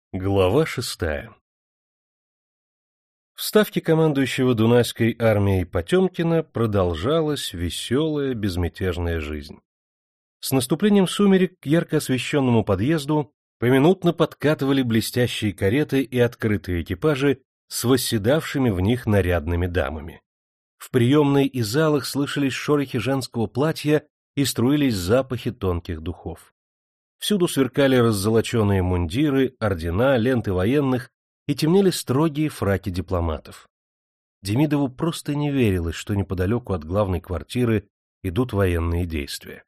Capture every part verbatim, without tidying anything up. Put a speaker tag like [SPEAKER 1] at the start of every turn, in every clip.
[SPEAKER 1] Глава шестая. В ставке командующего Дунайской армией Потемкина продолжалась веселая, безмятежная жизнь. С наступлением сумерек к ярко освещенному подъезду поминутно подкатывали блестящие кареты и открытые экипажи с восседавшими в них нарядными дамами. В приемной и залах слышались шорохи женского платья и струились запахи тонких духов. Всюду сверкали раззолоченные мундиры, ордена, ленты военных и темнели строгие фраки дипломатов. Демидову просто не верилось, что неподалеку от главной квартиры идут военные действия.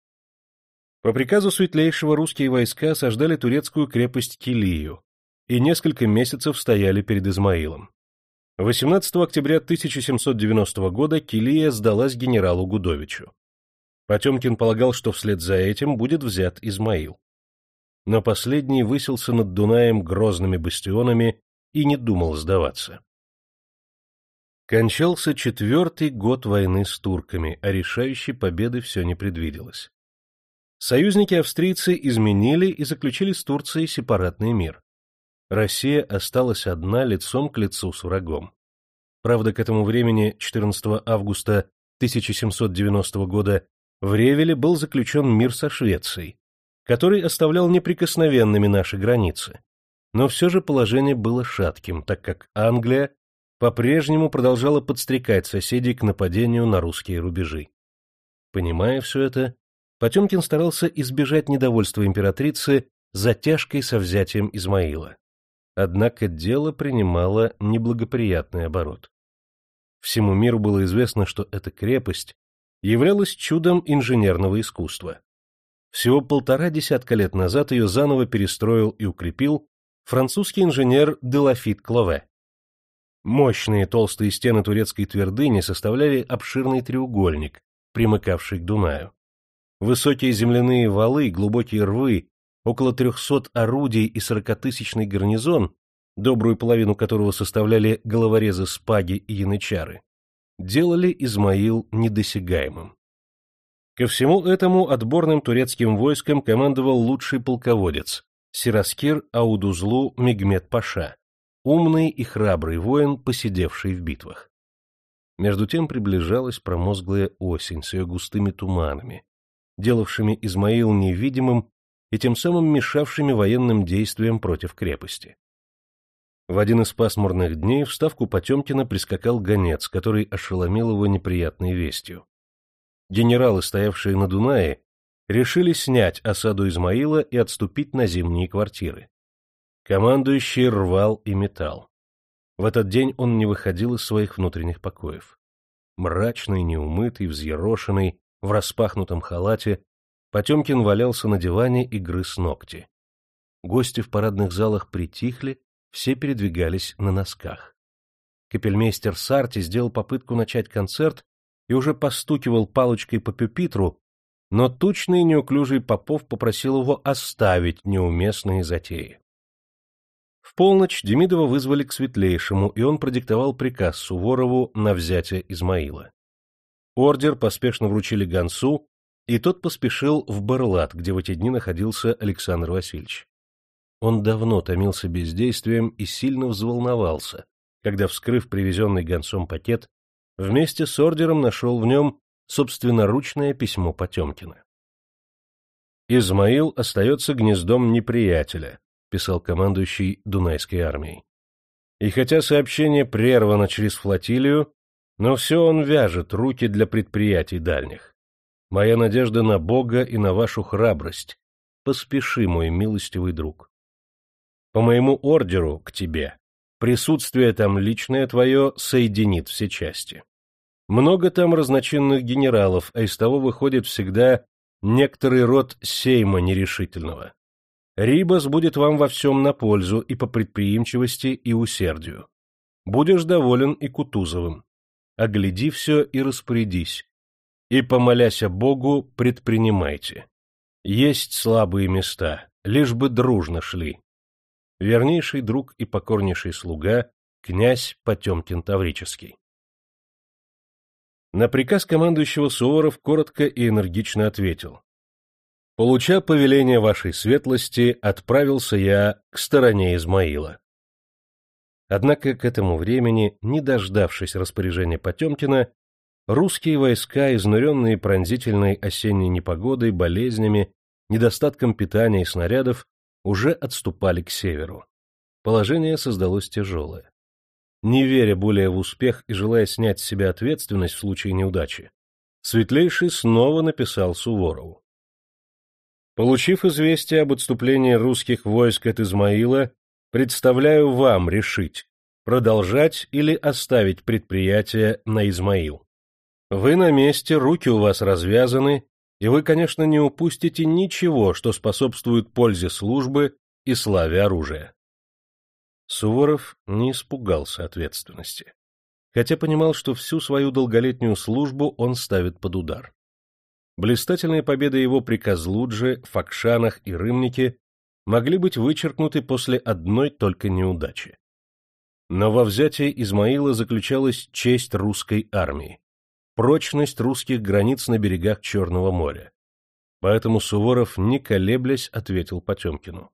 [SPEAKER 1] По приказу Светлейшего русские войска осаждали турецкую крепость Килию и несколько месяцев стояли перед Измаилом. восемнадцатого октября тысяча семьсот девяностого года Килия сдалась генералу Гудовичу. Потемкин полагал, что вслед за этим будет взят Измаил. Но последний высился над Дунаем грозными бастионами и не думал сдаваться. Кончался четвертый год войны с турками, а решающей победы все не предвиделось. Союзники-австрийцы изменили и заключили с Турцией сепаратный мир. Россия осталась одна лицом к лицу с врагом. Правда, к этому времени, четырнадцатого августа тысяча семьсот девяностого года, в Ревеле был заключен мир со Швецией, который оставлял неприкосновенными наши границы. Но все же положение было шатким, так как Англия по-прежнему продолжала подстрекать соседей к нападению на русские рубежи. Понимая все это, Потемкин старался избежать недовольства императрицы затяжкой со взятием Измаила. Однако дело принимало неблагоприятный оборот. Всему миру было известно, что эта крепость являлась чудом инженерного искусства. Всего полтора десятка лет назад ее заново перестроил и укрепил французский инженер де Лафит Клове. Мощные толстые стены турецкой твердыни составляли обширный треугольник, примыкавший к Дунаю. Высокие земляные валы, глубокие рвы, около трехсот орудий и сорокатысячный гарнизон, добрую половину которого составляли головорезы Спаги и янычары, делали Измаил недосягаемым. Ко всему этому отборным турецким войском командовал лучший полководец Сираскир Аудузлу Мегмед Паша, умный и храбрый воин, посидевший в битвах. Между тем приближалась промозглая осень с ее густыми туманами, делавшими Измаил невидимым и тем самым мешавшими военным действиям против крепости. В один из пасмурных дней в ставку Потемкина прискакал гонец, который ошеломил его неприятной вестью. Генералы, стоявшие на Дунае, решили снять осаду Измаила и отступить на зимние квартиры. Командующий рвал и метал. В этот день он не выходил из своих внутренних покоев. Мрачный, неумытый, взъерошенный, в распахнутом халате, Потемкин валялся на диване и грыз ногти. Гости в парадных залах притихли, все передвигались на носках. Капельмейстер Сарти сделал попытку начать концерт и уже постукивал палочкой по пюпитру, но тучный и неуклюжий Попов попросил его оставить неуместные затеи. В полночь Демидова вызвали к Светлейшему, и он продиктовал приказ Суворову на взятие Измаила. Ордер поспешно вручили гонцу, и тот поспешил в Барлат, где в эти дни находился Александр Васильевич. Он давно томился бездействием и сильно взволновался, когда, вскрыв привезенный гонцом пакет, вместе с ордером нашел в нем собственноручное письмо Потемкина. «Измаил остается гнездом неприятеля», — писал командующий Дунайской армией. «И хотя сообщение прервано через флотилию, но все он вяжет руки для предприятий дальних. Моя надежда на Бога и на вашу храбрость. Поспеши, мой милостивый друг. По моему ордеру к тебе присутствие там личное твое соединит все части. Много там разночинных генералов, а из того выходит всегда некоторый род сейма нерешительного. Рибас будет вам во всем на пользу и по предприимчивости, и усердию. Будешь доволен и Кутузовым. Огляди все и распорядись. И, помоляся Богу, предпринимайте. Есть слабые места, лишь бы дружно шли. Вернейший друг и покорнейший слуга, князь Потемкин Таврический». На приказ командующего Суворов коротко и энергично ответил: Получа повеление вашей светлости, отправился я к стороне Измаила. Однако к этому времени, не дождавшись распоряжения Потемкина, русские войска, изнуренные пронзительной осенней непогодой, болезнями, недостатком питания и снарядов, уже отступали к северу. Положение создалось тяжелое. Не веря более в успех и желая снять с себя ответственность в случае неудачи, Светлейший снова написал Суворову. Получив известие об отступлении русских войск от Измаила, представляю вам решить, продолжать или оставить предприятие на Измаил. Вы на месте, руки у вас развязаны, и вы, конечно, не упустите ничего, что способствует пользе службы и славе оружия. Суворов не испугался ответственности, хотя понимал, что всю свою долголетнюю службу он ставит под удар. Блистательные победы его при Козлудже, Факшанах и Рымнике могли быть вычеркнуты после одной только неудачи. Но во взятии Измаила заключалась честь русской армии, прочность русских границ на берегах Черного моря. Поэтому Суворов, не колеблясь, ответил Потемкину.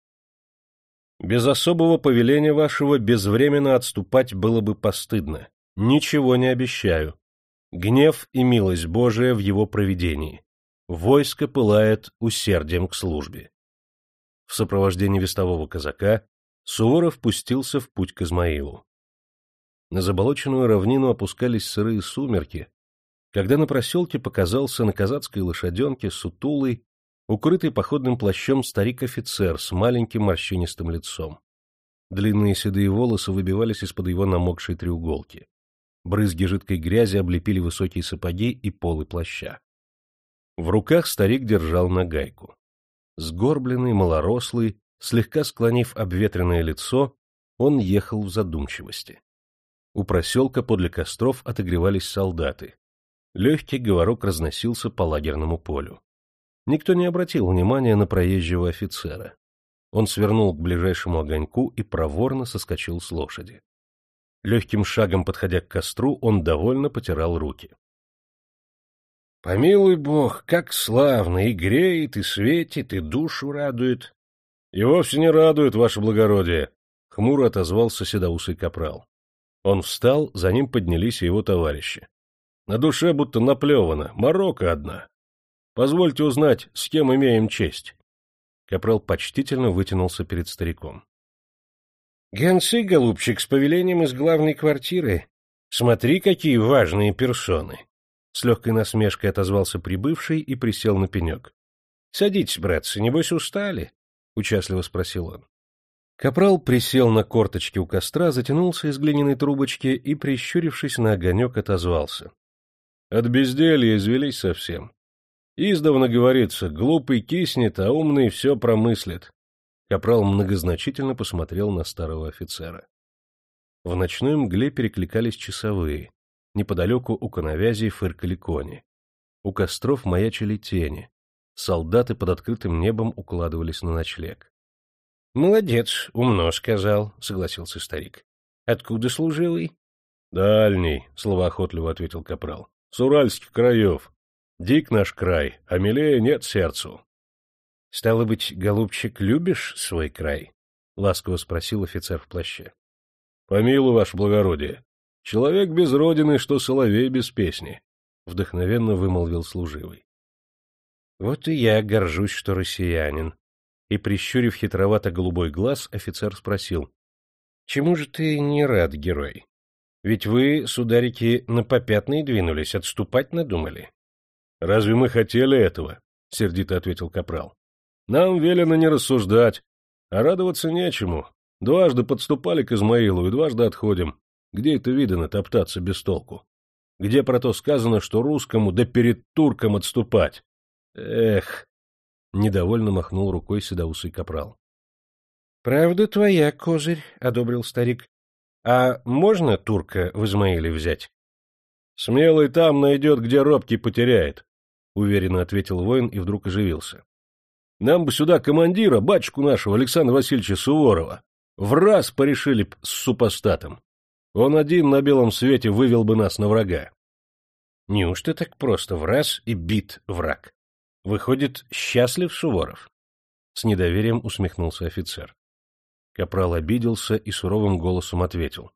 [SPEAKER 1] «Без особого повеления вашего безвременно отступать было бы постыдно. Ничего не обещаю. Гнев и милость Божия в его провидении. Войско пылает усердием к службе». В сопровождении вестового казака Суворов пустился в путь к Измаилу. На заболоченную равнину опускались сырые сумерки, когда на проселке показался на казацкой лошаденке сутулый, укрытый походным плащом старик-офицер с маленьким морщинистым лицом. Длинные седые волосы выбивались из-под его намокшей треуголки. Брызги жидкой грязи облепили высокие сапоги и полы плаща. В руках старик держал нагайку. Сгорбленный, малорослый, слегка склонив обветренное лицо, он ехал в задумчивости. У проселка подле костров отогревались солдаты. Легкий говорок разносился по лагерному полю. Никто не обратил внимания на проезжего офицера. Он свернул к ближайшему огоньку и проворно соскочил с лошади. Легким шагом подходя к костру, он довольно потирал руки. — Помилуй бог, как славно! И греет, и светит, и душу радует. — И вовсе не радует, ваше благородие! — хмуро отозвался седоусый капрал. Он встал, за ним поднялись и его товарищи. На душе будто наплевано, морока одна. Позвольте узнать, с кем имеем честь. Капрал почтительно вытянулся перед стариком. — Гонцы, голубчик, с повелением из главной квартиры. Смотри, какие важные персоны! С легкой насмешкой отозвался прибывший и присел на пенек. — Садитесь, братцы, небось устали? — участливо спросил он. Капрал присел на корточки у костра, затянулся из глиняной трубочки и, прищурившись на огонек, отозвался. — От безделья извелись совсем. Издавна говорится, глупый киснет, а умный все промыслит. Капрал многозначительно посмотрел на старого офицера. В ночной мгле перекликались часовые. Неподалеку у коновязей фыркали кони. У костров маячили тени. Солдаты под открытым небом укладывались на ночлег. — Молодец, умно сказал, — согласился старик. — Откуда служивый? — Дальний, — словоохотливо ответил капрал. — С уральских краев. Дик наш край, а милее нет сердцу. — Стало быть, голубчик, любишь свой край? — ласково спросил офицер в плаще. — Помилуй, ваше благородие. Человек без родины, что соловей без песни, — вдохновенно вымолвил служивый. — Вот и я горжусь, что россиянин. И, прищурив хитровато-голубой глаз, офицер спросил. — Чему же ты не рад, герой? Ведь вы, сударики, на попятные двинулись, отступать надумали. — Разве мы хотели этого? — сердито ответил капрал. — Нам велено не рассуждать, а радоваться нечему. Дважды подступали к Измаилу и дважды отходим. Где это видано топтаться без толку? Где про то сказано, что русскому да перед турком отступать? Эх! Недовольно махнул рукой седоусый капрал. — Правда твоя, козырь, — одобрил старик. — А можно турка в Измаиле взять? — Смелый там найдет, где робкий потеряет, — уверенно ответил воин и вдруг оживился. — Нам бы сюда командира, батюшку нашего, Александра Васильевича Суворова. Враз порешили б с супостатом. Он один на белом свете вывел бы нас на врага. — Неужто так просто враз и бит враг? Выходит, счастлив Суворов? С недоверием усмехнулся офицер. Капрал обиделся и суровым голосом ответил.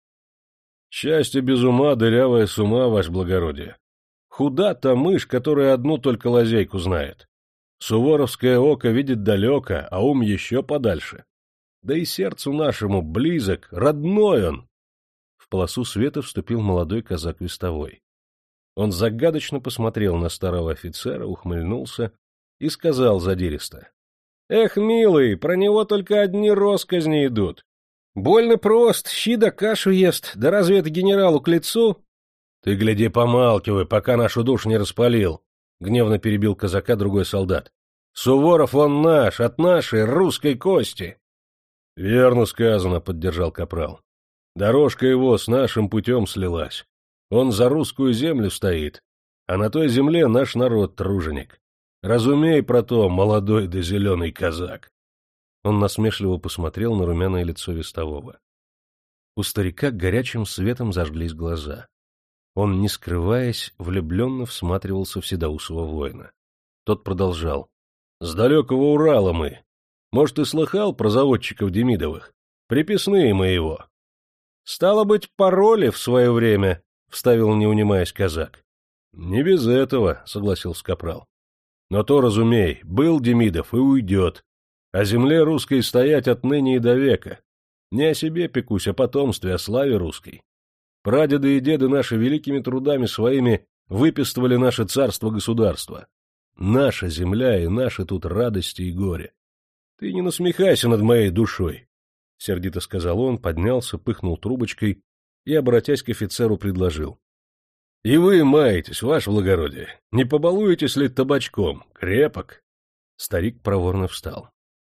[SPEAKER 1] — Счастье без ума, дырявая с ума, ваше благородие. Худа та мышь, которая одну только лазейку знает. Суворовское око видит далеко, а ум еще подальше. Да и сердцу нашему близок, родной он. В полосу света вступил молодой казак-вестовой. Он загадочно посмотрел на старого офицера, ухмыльнулся и сказал задиристо. — Эх, милый, про него только одни росказни идут. Больно прост, щи да кашу ест, да разве это генералу к лицу? — Ты, гляди, помалкивай, пока нашу душу не распалил, — гневно перебил казака другой солдат. — Суворов он наш, от нашей русской кости. — Верно сказано, — поддержал капрал. Дорожка его с нашим путем слилась. Он за русскую землю стоит, а на той земле наш народ труженик. Разумей про то, молодой да зеленый казак. Он насмешливо посмотрел на румяное лицо вестового. У старика горячим светом зажглись глаза. Он, не скрываясь, влюбленно всматривался в седоусого воина. Тот продолжал. — С далекого Урала мы. Может, ты слыхал про заводчиков Демидовых? Приписные мы его. — Стало быть, пароли в свое время, — вставил, не унимаясь, казак. — Не без этого, — согласился капрал. — Но то, разумей, был Демидов и уйдет. О земле русской стоять отныне и до века. Не о себе пекусь, о потомстве, о славе русской. Прадеды и деды наши великими трудами своими выписывали наше царство-государство. Наша земля и наши тут радости и горе. Ты не насмехайся над моей душой, — сердито сказал он, поднялся, пыхнул трубочкой и, обратясь к офицеру, предложил. — И вы маетесь, ваше благородие, не побалуетесь ли табачком? Крепок. Старик проворно встал.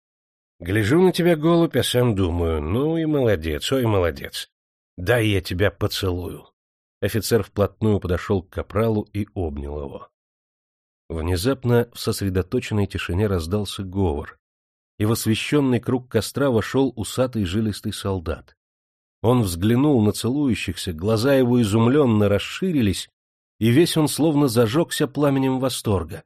[SPEAKER 1] — Гляжу на тебя, голубь, а сам думаю, ну и молодец, ой, молодец. Дай я тебя поцелую. Офицер вплотную подошел к капралу и обнял его. Внезапно в сосредоточенной тишине раздался говор, и в освещенный круг костра вошел усатый жилистый солдат. Он взглянул на целующихся, глаза его изумленно расширились, и весь он словно зажегся пламенем восторга.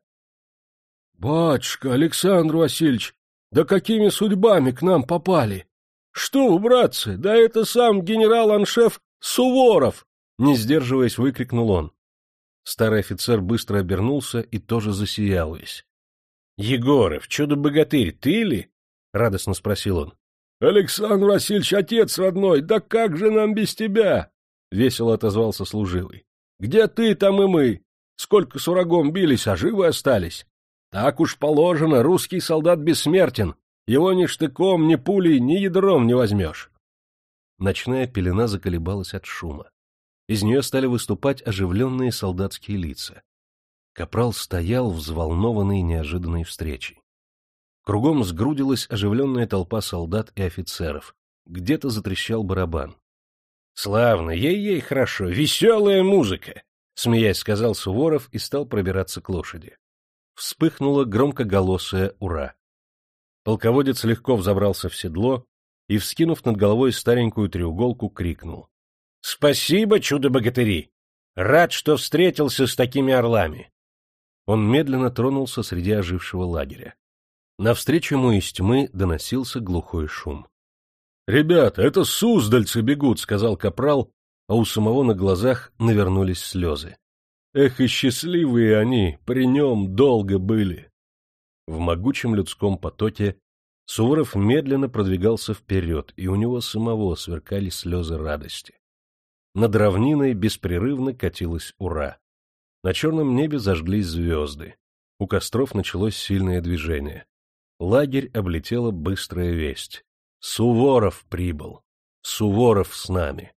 [SPEAKER 1] — Батюшка, Александр Васильевич, да какими судьбами к нам попали? Что вы, братцы, да это сам генерал-аншеф Суворов! Не сдерживаясь, выкрикнул он. Старый офицер быстро обернулся и тоже засиял весь. — Егоров, чудо-богатырь, ты ли? — радостно спросил он. — Александр Васильевич, отец родной, да как же нам без тебя? — весело отозвался служивый. — Где ты, там и мы. Сколько с врагом бились, а живы остались. Так уж положено, русский солдат бессмертен. Его ни штыком, ни пулей, ни ядром не возьмешь. Ночная пелена заколебалась от шума. Из нее стали выступать оживленные солдатские лица. Капрал стоял, взволнованный неожиданной встречей. Кругом сгрудилась оживленная толпа солдат и офицеров. Где-то затрещал барабан. — Славно, ей-ей, хорошо, веселая музыка! — смеясь сказал Суворов и стал пробираться к лошади. Вспыхнуло громкоголосое «Ура!». Полководец легко взобрался в седло и, вскинув над головой старенькую треуголку, крикнул. — Спасибо, чудо-богатыри! Рад, что встретился с такими орлами! Он медленно тронулся среди ожившего лагеря. Навстречу ему из тьмы доносился глухой шум. — Ребята, это суздальцы бегут, — сказал капрал, а у самого на глазах навернулись слезы. Эх, и счастливые они, при нем долго были. В могучем людском потоке Суворов медленно продвигался вперед, и у него самого сверкали слезы радости. Над равниной беспрерывно катилась «Ура». На черном небе зажглись звезды. У костров началось сильное движение. Лагерь облетела быстрая весть. Суворов прибыл. Суворов с нами.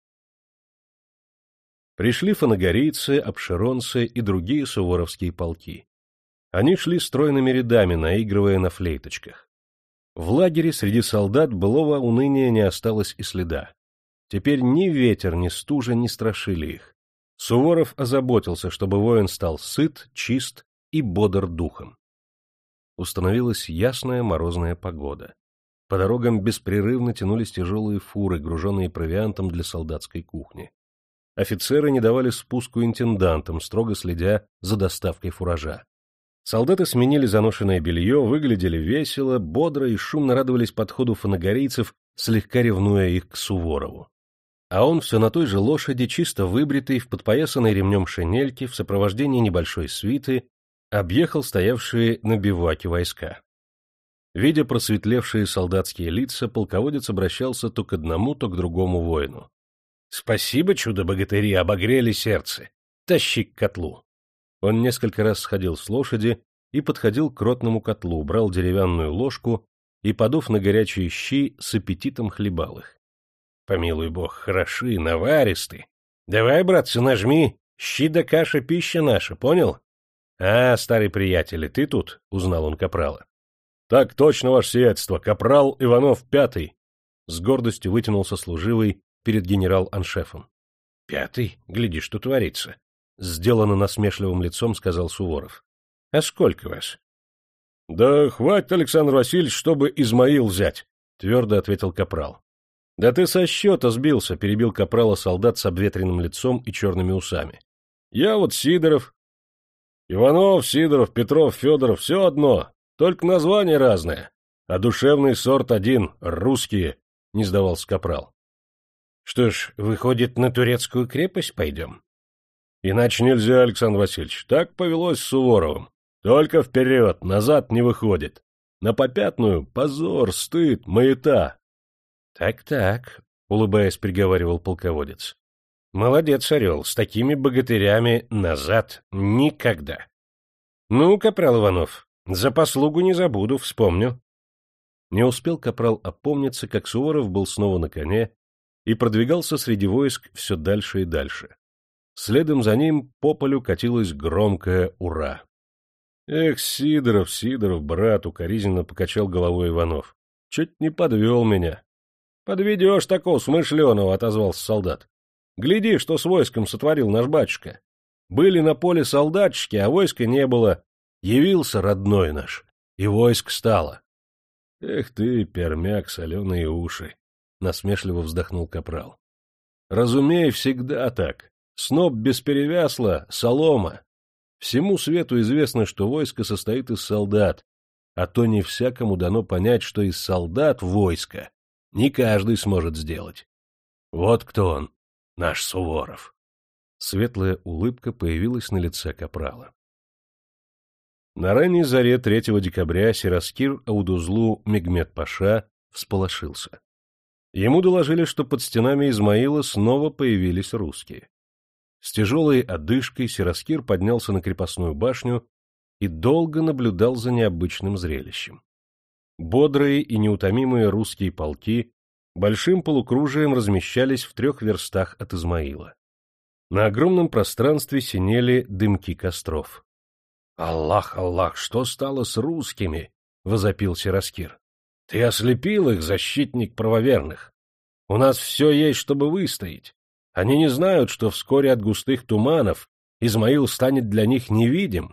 [SPEAKER 1] Пришли фанагорийцы, обширонцы и другие суворовские полки. Они шли стройными рядами, наигрывая на флейточках. В лагере среди солдат былого уныния не осталось и следа. Теперь ни ветер, ни стужа не страшили их. Суворов озаботился, чтобы воин стал сыт, чист и бодр духом. Установилась ясная морозная погода. По дорогам беспрерывно тянулись тяжелые фуры, груженные провиантом для солдатской кухни. Офицеры не давали спуску интендантам, строго следя за доставкой фуража. Солдаты сменили заношенное белье, выглядели весело, бодро и шумно радовались подходу фанагорийцев, слегка ревнуя их к Суворову. А он все на той же лошади, чисто выбритый, в подпоясанной ремнем шинельке, в сопровождении небольшой свиты, объехал стоявшие на бивуаке войска. Видя просветлевшие солдатские лица, полководец обращался то к одному, то к другому воину. — Спасибо, чудо-богатыри, обогрели сердце. Тащи к котлу. Он несколько раз сходил с лошади и подходил к ротному котлу, брал деревянную ложку и, подув на горячие щи, с аппетитом хлебал их. — Помилуй бог, хороши, наваристы. Давай, братцы, нажми, щи да каша пища наша, понял? — А, старый приятель, ты тут? — узнал он капрала. — Так точно, ваше сиятельство, капрал Иванов Пятый. С гордостью вытянулся служивый перед генерал-аншефом. — Пятый? Гляди, что творится. — сделано насмешливым лицом сказал Суворов. — А сколько вас? — Да хватит, Александр Васильевич, чтобы Измаил взять, — твердо ответил капрал. — Да ты со счета сбился, — перебил капрала солдат с обветренным лицом и черными усами. — Я вот Сидоров. — Иванов, Сидоров, Петров, Федоров — все одно, только название разное, а душевный сорт один — русские, — не сдавался капрал. — Что ж, выходит, на турецкую крепость пойдем? — Иначе нельзя, Александр Васильевич, так повелось с Суворовым. Только вперед, назад не выходит. На попятную — позор, стыд, маята. Так — Так-так, — улыбаясь, приговаривал полководец. — Молодец, Орел, с такими богатырями назад никогда. — Ну, капрал Иванов, за послугу не забуду, вспомню. Не успел капрал опомниться, как Суворов был снова на коне и продвигался среди войск все дальше и дальше. Следом за ним по полю катилось громкое «Ура!». — Эх, Сидоров, Сидоров, брат, — укоризненно покачал головой Иванов. — Чуть не подвел меня. — Подведешь такого смышленого, — отозвался солдат. — Гляди, что с войском сотворил наш батюшка. Были на поле солдатчики, а войска не было. Явился родной наш, и войск стало. — Эх ты, пермяк, соленые уши! — насмешливо вздохнул капрал. — Разумей, всегда так. Сноп без перевясла — солома. Всему свету известно, что войско состоит из солдат, а то не всякому дано понять, что из солдат войско не каждый сможет сделать. Вот кто он, наш Суворов. Светлая улыбка появилась на лице капрала. На ранней заре третьего декабря Сираскир Аудузлу Мегмет-паша всполошился. Ему доложили, что под стенами Измаила снова появились русские. С тяжелой одышкой Сираскир поднялся на крепостную башню и долго наблюдал за необычным зрелищем. Бодрые и неутомимые русские полки большим полукружием размещались в трех верстах от Измаила. На огромном пространстве синели дымки костров. — Аллах, Аллах, что стало с русскими? — возопил Сираскир. — Ты ослепил их, защитник правоверных. У нас все есть, чтобы выстоять. Они не знают, что вскоре от густых туманов Измаил станет для них невидим.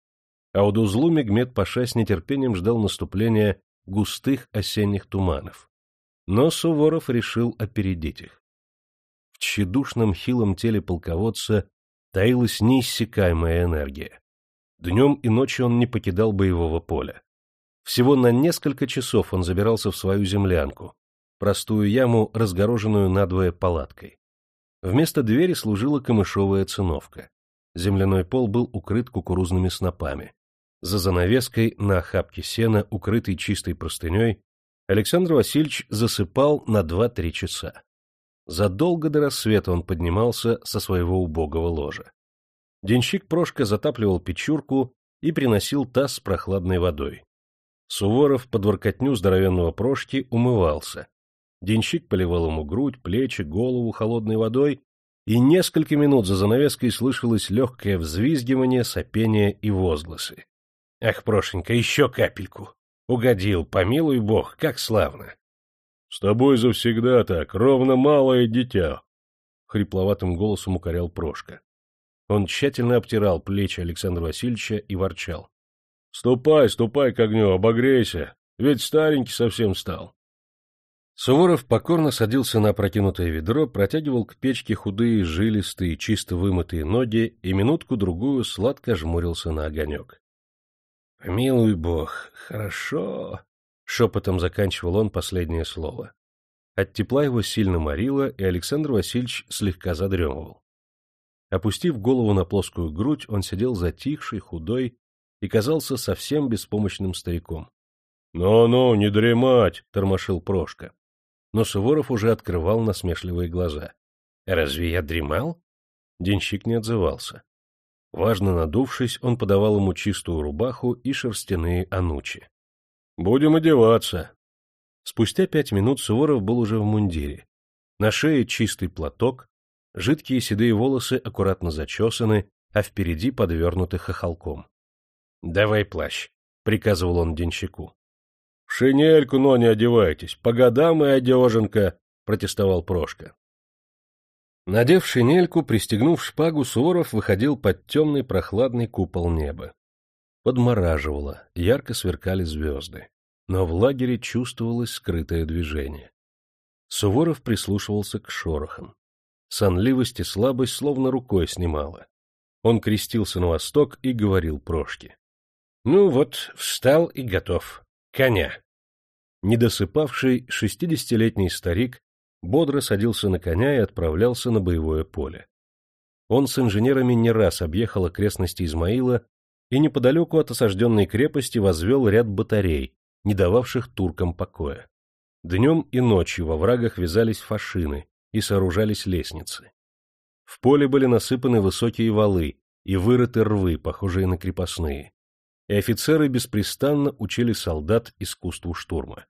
[SPEAKER 1] Аудузлу Мегмет-паша с нетерпением ждал наступления густых осенних туманов. Но Суворов решил опередить их. В тщедушном хилом теле полководца таилась неиссякаемая энергия. Днем и ночью он не покидал боевого поля. Всего на несколько часов он забирался в свою землянку, простую яму, разгороженную надвое палаткой. Вместо двери служила камышовая циновка. Земляной пол был укрыт кукурузными снопами. За занавеской на охапке сена, укрытой чистой простыней, Александр Васильевич засыпал на два-три часа. Задолго до рассвета он поднимался со своего убогого ложа. Денщик Прошка затапливал печурку и приносил таз с прохладной водой. Суворов под воркотню здоровенного Прошки умывался. Денщик поливал ему грудь, плечи, голову холодной водой, и несколько минут за занавеской слышалось легкое взвизгивание, сопение и возгласы. — Ах, Прошенька, еще капельку! Угодил, помилуй бог, как славно! — С тобой завсегда так, ровно малое дитя! — хрипловатым голосом укорял Прошка. Он тщательно обтирал плечи Александра Васильевича и ворчал. — Ступай, ступай к огню, обогрейся, ведь старенький совсем стал. Суворов покорно садился на опрокинутое ведро, протягивал к печке худые, жилистые, чисто вымытые ноги и минутку-другую сладко жмурился на огонек. — Помилуй бог, хорошо, — шепотом заканчивал он последнее слово. От тепла его сильно морило, и Александр Васильевич слегка задремывал. Опустив голову на плоскую грудь, он сидел затихший, худой и казался совсем беспомощным стариком. «Ну, — Ну-ну, не дремать! — тормошил Прошка. Но Суворов уже открывал насмешливые глаза. — Разве я дремал? Денщик не отзывался. Важно надувшись, он подавал ему чистую рубаху и шерстяные анучи. — Будем одеваться. Спустя пять минут Суворов был уже в мундире. На шее чистый платок, жидкие седые волосы аккуратно зачесаны, а впереди подвернуты хохолком. — Давай плащ, — приказывал он денщику. — В шинельку, но не одевайтесь, по годам и одеженка, — протестовал Прошка. Надев шинельку, пристегнув шпагу, Суворов выходил под темный прохладный купол неба. Подмораживало, ярко сверкали звезды, но в лагере чувствовалось скрытое движение. Суворов прислушивался к шорохам. Сонливость и слабость словно рукой снимала. Он крестился на восток и говорил Прошке: — Ну вот, встал и готов. Коня. Недосыпавший шестидесятилетний старик бодро садился на коня и отправлялся на боевое поле. Он с инженерами не раз объехал окрестности Измаила и неподалеку от осажденной крепости возвел ряд батарей, не дававших туркам покоя. Днем и ночью во врагах вязались фашины и сооружались лестницы. В поле были насыпаны высокие валы и вырыты рвы, похожие на крепостные, и офицеры беспрестанно учили солдат искусству штурма.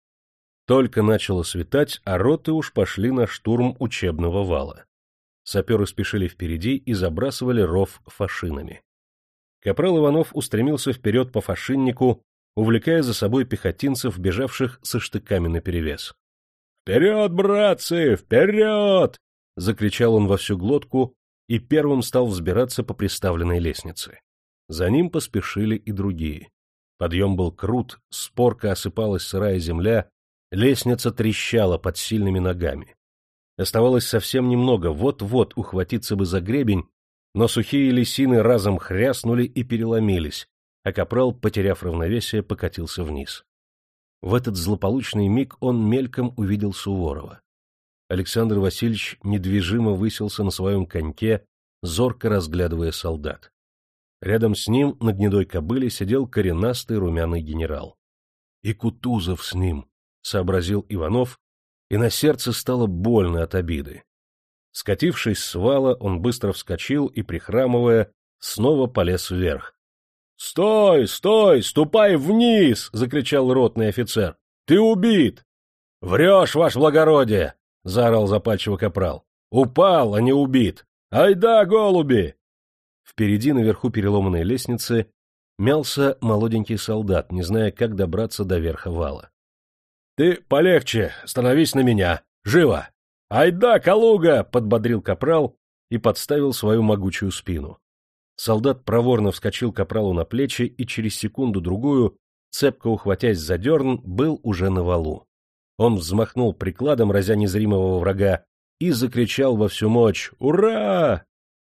[SPEAKER 1] Только начало светать, а роты уж пошли на штурм учебного вала. Саперы спешили впереди и забрасывали ров фашинами. Капрал Иванов устремился вперед по фашиннику, увлекая за собой пехотинцев, бежавших со штыками наперевес. — Вперед, братцы, вперед! — закричал он во всю глотку и первым стал взбираться по приставленной лестнице. За ним поспешили и другие. Подъем был крут, с порка осыпалась сырая земля, лестница трещала под сильными ногами. Оставалось совсем немного, вот-вот ухватиться бы за гребень, но сухие лисины разом хряснули и переломились, а капрал, потеряв равновесие, покатился вниз. В этот злополучный миг он мельком увидел Суворова. Александр Васильевич недвижимо высился на своем коньке, зорко разглядывая солдат. Рядом с ним на гнедой кобыле сидел коренастый румяный генерал. — И Кутузов с ним, — сообразил Иванов, и на сердце стало больно от обиды. Скатившись с вала, он быстро вскочил и, прихрамывая, снова полез вверх. — Стой, стой, ступай вниз! — закричал ротный офицер. — Ты убит! — Врешь, ваше благородие! — заорал запальчиво капрал. — Упал, а не убит! Айда, голуби! Впереди, наверху переломанной лестницы, мялся молоденький солдат, не зная, как добраться до верха вала. — Ты полегче, становись на меня! Живо! Айда, Калуга! — подбодрил капрал и подставил свою могучую спину. Солдат проворно вскочил капралу на плечи и через секунду-другую, цепко ухватясь за дерн, был уже на валу. Он взмахнул прикладом, разя незримого врага, и закричал во всю мощь: «Ура!»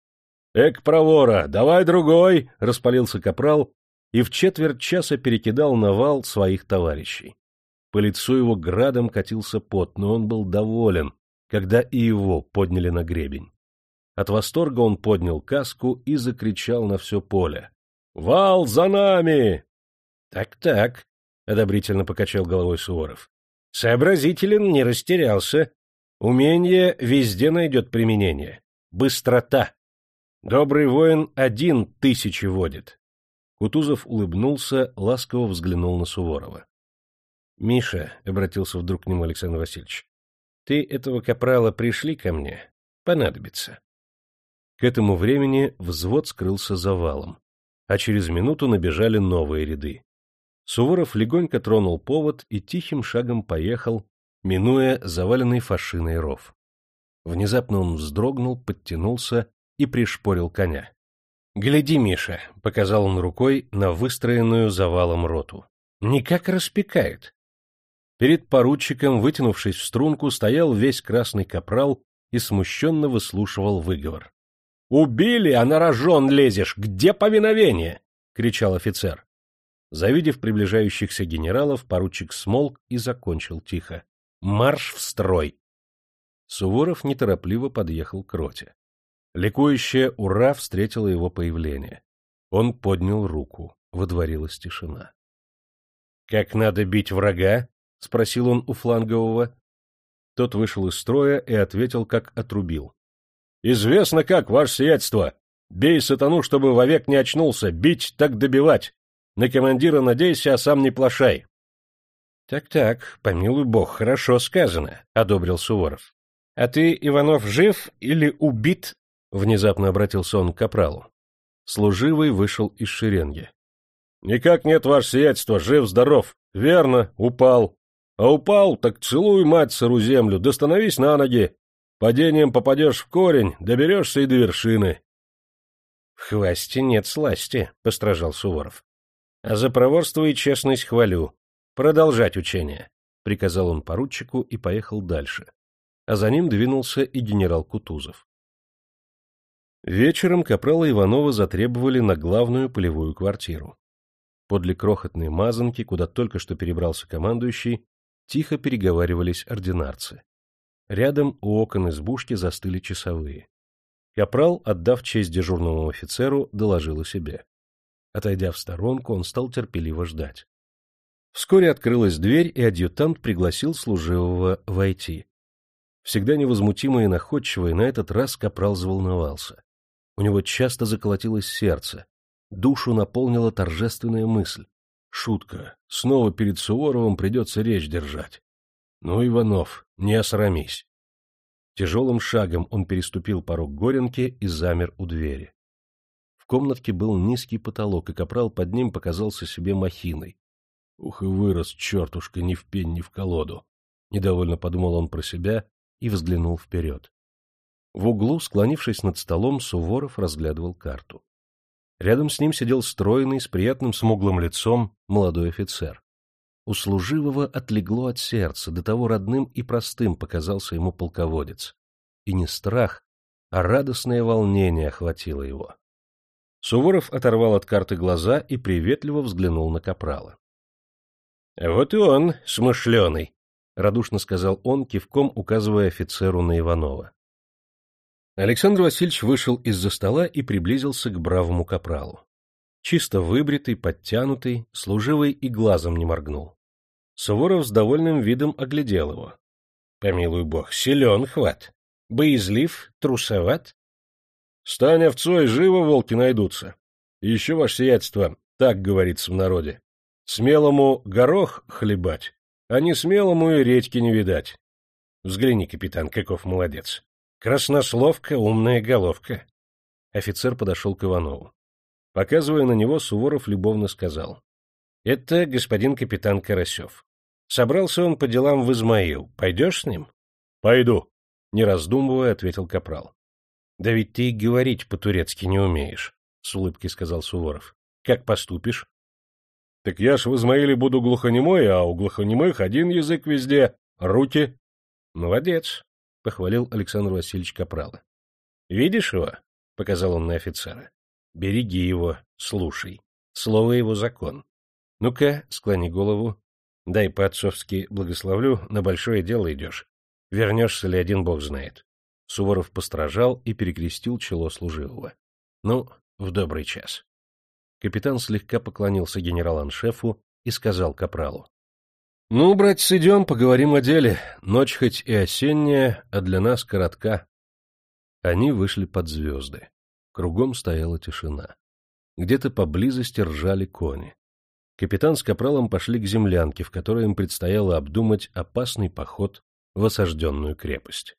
[SPEAKER 1] «Эк, провора, давай другой!» — распалился капрал и в четверть часа перекидал на вал своих товарищей. По лицу его градом катился пот, но он был доволен, когда и его подняли на гребень. От восторга он поднял каску и закричал на все поле: «Вал за нами!» «Так-так», — одобрительно покачал головой Суворов. «Сообразителен, не растерялся. Умение везде найдет применение. Быстрота. Добрый воин один тысячи водит». Кутузов улыбнулся, ласково взглянул на Суворова. — Миша, — обратился вдруг к нему Александр Васильевич, — ты этого капрала пришли ко мне. Понадобится. К этому времени взвод скрылся за валом, а через минуту набежали новые ряды. Суворов легонько тронул повод и тихим шагом поехал, минуя заваленный фашиной ров. Внезапно он вздрогнул, подтянулся и пришпорил коня. — Гляди, Миша, — показал он рукой на выстроенную завалом роту. — Никак распекает. Перед поручиком, вытянувшись в струнку, стоял весь красный капрал и смущенно выслушивал выговор. — Убили, а на рожон лезешь! Где повиновение? — кричал офицер. Завидев приближающихся генералов, поручик смолк и закончил тихо: «Марш в строй!» Суворов неторопливо подъехал к роте. Ликующее «Ура!» встретило его появление. Он поднял руку. Водворилась тишина. «Как надо бить врага?» — спросил он у флангового. Тот вышел из строя и ответил, как отрубил: «Известно как, ваше сиятельство! Бей сатану, чтобы вовек не очнулся, бить так добивать! На командира надейся, а сам не плашай!» «Так-так, помилуй бог, хорошо сказано», — одобрил Суворов. «А ты, Иванов, жив или убит?» — внезапно обратился он к капралу. Служивый вышел из шеренги. «Никак нет, ваше сиятельство, жив-здоров. Верно, упал. А упал, так целуй, мать, сыру землю, да становись на ноги. Падением попадешь в корень, доберешься и до вершины». «В хвасте нет сласти», — постражал Суворов. «А за проворство и честность хвалю. Продолжать учение», — приказал он поручику и поехал дальше. А за ним двинулся и генерал Кутузов. Вечером капрала Иванова затребовали на главную полевую квартиру. Подле крохотной мазанки, куда только что перебрался командующий, тихо переговаривались ординарцы. Рядом у окон избушки застыли часовые. Капрал, отдав честь дежурному офицеру, доложил о себе. Отойдя в сторонку, он стал терпеливо ждать. Вскоре открылась дверь, и адъютант пригласил служивого войти. Всегда невозмутимый и находчивый, на этот раз капрал заволновался. У него часто заколотилось сердце. Душу наполнила торжественная мысль. Шутка. Снова перед Суворовым придется речь держать. Ну, Иванов, не осрамись. Тяжелым шагом он переступил порог горенки и замер у двери. В комнатке был низкий потолок, и капрал под ним показался себе махиной. Ух, и вырос, чертушка, ни в пень, ни в колоду. Недовольно подумал он про себя и взглянул вперед. В углу, склонившись над столом, Суворов разглядывал карту. Рядом с ним сидел стройный, с приятным смуглым лицом, молодой офицер. У служивого отлегло от сердца, до того родным и простым показался ему полководец. И не страх, а радостное волнение охватило его. Суворов оторвал от карты глаза и приветливо взглянул на капрала. — Вот и он, смышленый, — радушно сказал он, кивком указывая офицеру на Иванова. Александр Васильевич вышел из-за стола и приблизился к бравому капралу. Чисто выбритый, подтянутый, служивый и глазом не моргнул. Суворов с довольным видом оглядел его. — Помилуй бог, силен хват. Боязлив, трусоват. — Стань овцой, живо волки найдутся. Еще, ваше сиятельство, так говорится в народе. Смелому горох хлебать, а не смелому и редьки не видать. Взгляни, капитан, каков молодец. Краснословка, умная головка. Офицер подошел к Иванову. Показывая на него, Суворов любовно сказал: — Это господин капитан Карасев. Собрался он по делам в Измаил. Пойдешь с ним? — Пойду, — не раздумывая, ответил капрал. — Да ведь ты и говорить по-турецки не умеешь, — с улыбкой сказал Суворов. — Как поступишь? — Так я ж в Измаиле буду глухонемой, а у глухонемых один язык везде — руки. — Молодец, — похвалил Александр Васильевич капрала. — Видишь его? — показал он на офицера. — Береги его, слушай. Слово его закон. Ну-ка, склони голову. Дай по-отцовски благословлю, на большое дело идешь. Вернешься ли, один бог знает. Суворов постражал и перекрестил чело служивого. Ну, в добрый час. Капитан слегка поклонился генерал-аншефу и сказал капралу: — Ну, братец, идем, поговорим о деле. Ночь хоть и осенняя, а для нас коротка. Они вышли под звезды. Кругом стояла тишина. Где-то поблизости ржали кони. Капитан с капралом пошли к землянке, в которой им предстояло обдумать опасный поход в осажденную крепость.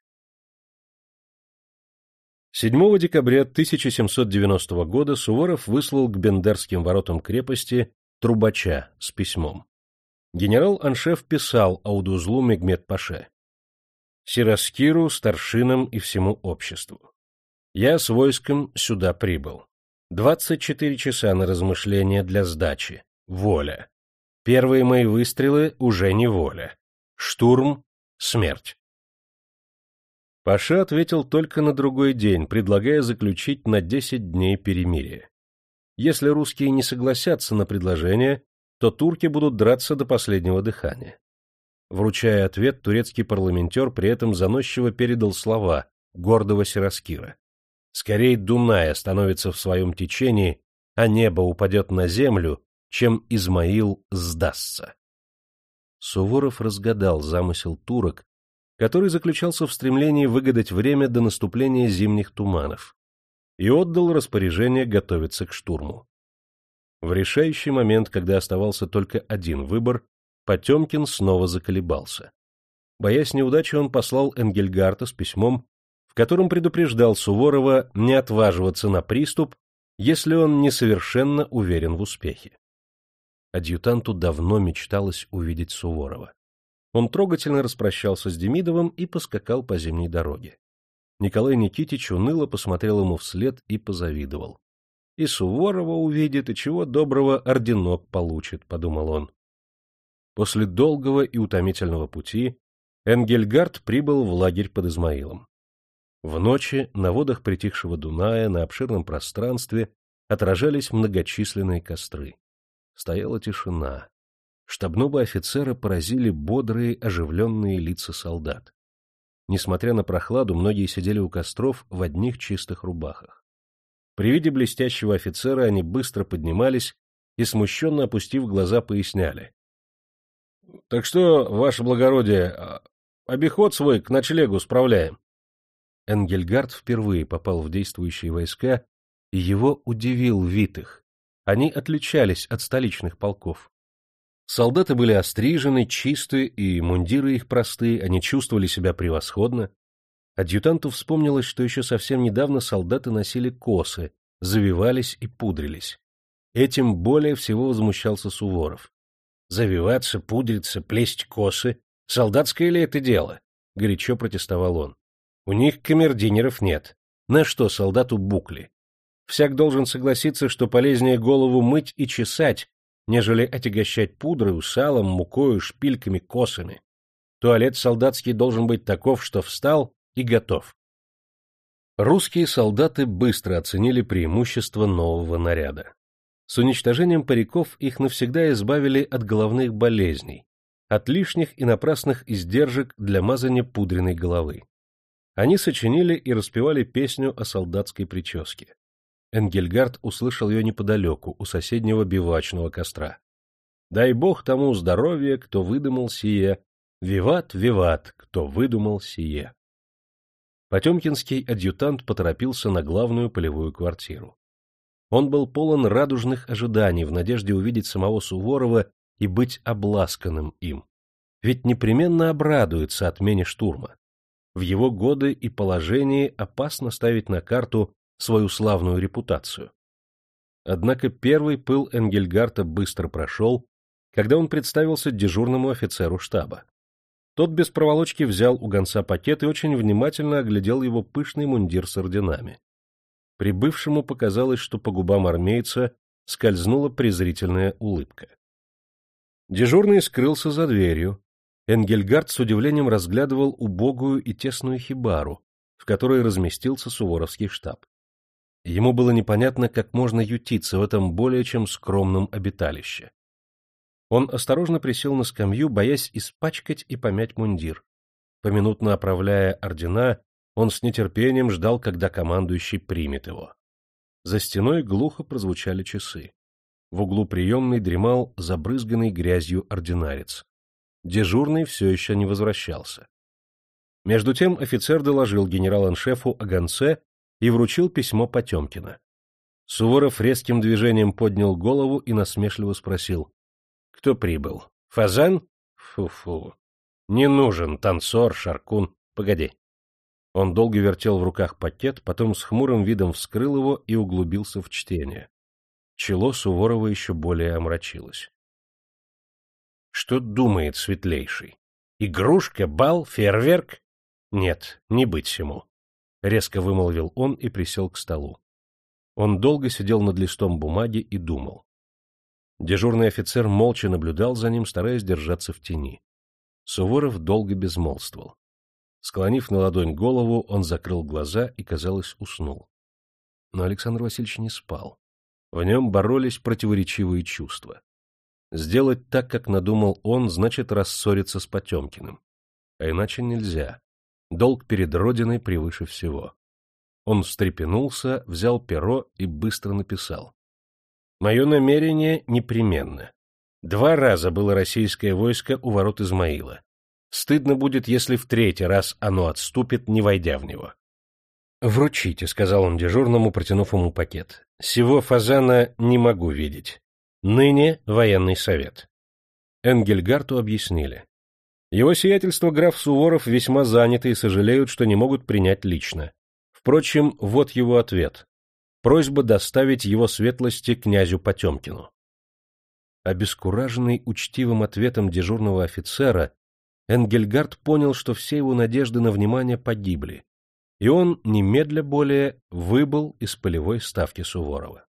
[SPEAKER 1] седьмого декабря тысяча семьсот девяностого года Суворов выслал к Бендерским воротам крепости трубача с письмом. Генерал-аншеф писал Аудузлу Мегмед-паше: «Сираскиру, старшинам и всему обществу. Я с войском сюда прибыл. Двадцать четыре часа на размышления для сдачи. Воля. Первые мои выстрелы уже не воля. Штурм — смерть». Паша ответил только на другой день, предлагая заключить на десять дней перемирие. Если русские не согласятся на предложение, то турки будут драться до последнего дыхания. Вручая ответ, турецкий парламентер при этом заносчиво передал слова гордого Сираскира. «Скорей Дунай остановится в своем течении, а небо упадет на землю, чем Измаил сдастся». Суворов разгадал замысел турок, который заключался в стремлении выгадать время до наступления зимних туманов, и отдал распоряжение готовиться к штурму. В решающий момент, когда оставался только один выбор, Потемкин снова заколебался. Боясь неудачи, он послал Энгельгарта с письмом, в котором предупреждал Суворова не отваживаться на приступ, если он не совершенно уверен в успехе. Адъютанту давно мечталось увидеть Суворова. Он трогательно распрощался с Демидовым и поскакал по зимней дороге. Николай Никитич уныло посмотрел ему вслед и позавидовал. «И Суворова увидит, и чего доброго орденок получит», — подумал он. После долгого и утомительного пути Энгельгард прибыл в лагерь под Измаилом. В ночи на водах притихшего Дуная на обширном пространстве отражались многочисленные костры. Стояла тишина. Штабного офицера поразили бодрые, оживленные лица солдат. Несмотря на прохладу, многие сидели у костров в одних чистых рубахах. При виде блестящего офицера они быстро поднимались и, смущенно опустив глаза, поясняли. — Так что, ваше благородие, обиход свой к ночлегу справляем. Энгельгард впервые попал в действующие войска, и его удивил вид их. Они отличались от столичных полков. Солдаты были острижены, чисты, и мундиры их простые, они чувствовали себя превосходно. Адъютанту вспомнилось, что еще совсем недавно солдаты носили косы, завивались и пудрились. Этим более всего возмущался Суворов. «Завиваться, пудриться, плесть косы — солдатское ли это дело?» — горячо протестовал он. «У них камердинеров нет. На что солдату букли? Всяк должен согласиться, что полезнее голову мыть и чесать, нежели отягощать пудрою, салом, мукою, шпильками, косами. Туалет солдатский должен быть таков, что встал и готов». Русские солдаты быстро оценили преимущество нового наряда. С уничтожением париков их навсегда избавили от головных болезней, от лишних и напрасных издержек для мазания пудренной головы. Они сочинили и распевали песню о солдатской прическе. Энгельгард услышал ее неподалеку, у соседнего бивачного костра. «Дай бог тому здоровья, кто выдумал сие! Виват, виват, кто выдумал сие!» Потемкинский адъютант поторопился на главную полевую квартиру. Он был полон радужных ожиданий в надежде увидеть самого Суворова и быть обласканным им. Ведь непременно обрадуется отмене штурма. В его годы и положении опасно ставить на карту свою славную репутацию. Однако первый пыл Энгельгарта быстро прошел, когда он представился дежурному офицеру штаба. Тот без проволочки взял у гонца пакет и очень внимательно оглядел его пышный мундир с орденами. Прибывшему показалось, что по губам армейца скользнула презрительная улыбка. Дежурный скрылся за дверью. Энгельгард с удивлением разглядывал убогую и тесную хибару, в которой разместился суворовский штаб. Ему было непонятно, как можно ютиться в этом более чем скромном обиталище. Он осторожно присел на скамью, боясь испачкать и помять мундир. Поминутно оправляя ордена, он с нетерпением ждал, когда командующий примет его. За стеной глухо прозвучали часы. В углу приемной дремал забрызганный грязью ординарец. Дежурный все еще не возвращался. Между тем офицер доложил генерал-аншефу о гонце и вручил письмо Потемкина. Суворов резким движением поднял голову и насмешливо спросил: — Кто прибыл? Фазан? Фу-фу. Не нужен танцор, шаркун. Погоди. Он долго вертел в руках пакет, потом с хмурым видом вскрыл его и углубился в чтение. Чело Суворова еще более омрачилось. Что думает светлейший? Игрушка, бал, фейерверк? Нет, не быть сему. Резко вымолвил он и присел к столу. Он долго сидел над листом бумаги и думал. Дежурный офицер молча наблюдал за ним, стараясь держаться в тени. Суворов долго безмолвствовал. Склонив на ладонь голову, он закрыл глаза и, казалось, уснул. Но Александр Васильевич не спал. В нем боролись противоречивые чувства. Сделать так, как надумал он, значит рассориться с Потемкиным. А иначе нельзя. Долг перед Родиной превыше всего. Он встрепенулся, взял перо и быстро написал. Мое намерение непременно. Два раза было российское войско у ворот Измаила. Стыдно будет, если в третий раз оно отступит, не войдя в него. — Вручите, — сказал он дежурному, протянув ему пакет. — Сего фазана не могу видеть. Ныне военный совет. Энгельгарту объяснили. Его сиятельство граф Суворов весьма заняты и сожалеют, что не могут принять лично. Впрочем, вот его ответ. Просьба доставить его светлости князю Потемкину. Обескураженный учтивым ответом дежурного офицера, Энгельгард понял, что все его надежды на внимание погибли, и он, немедля более, выбыл из полевой ставки Суворова.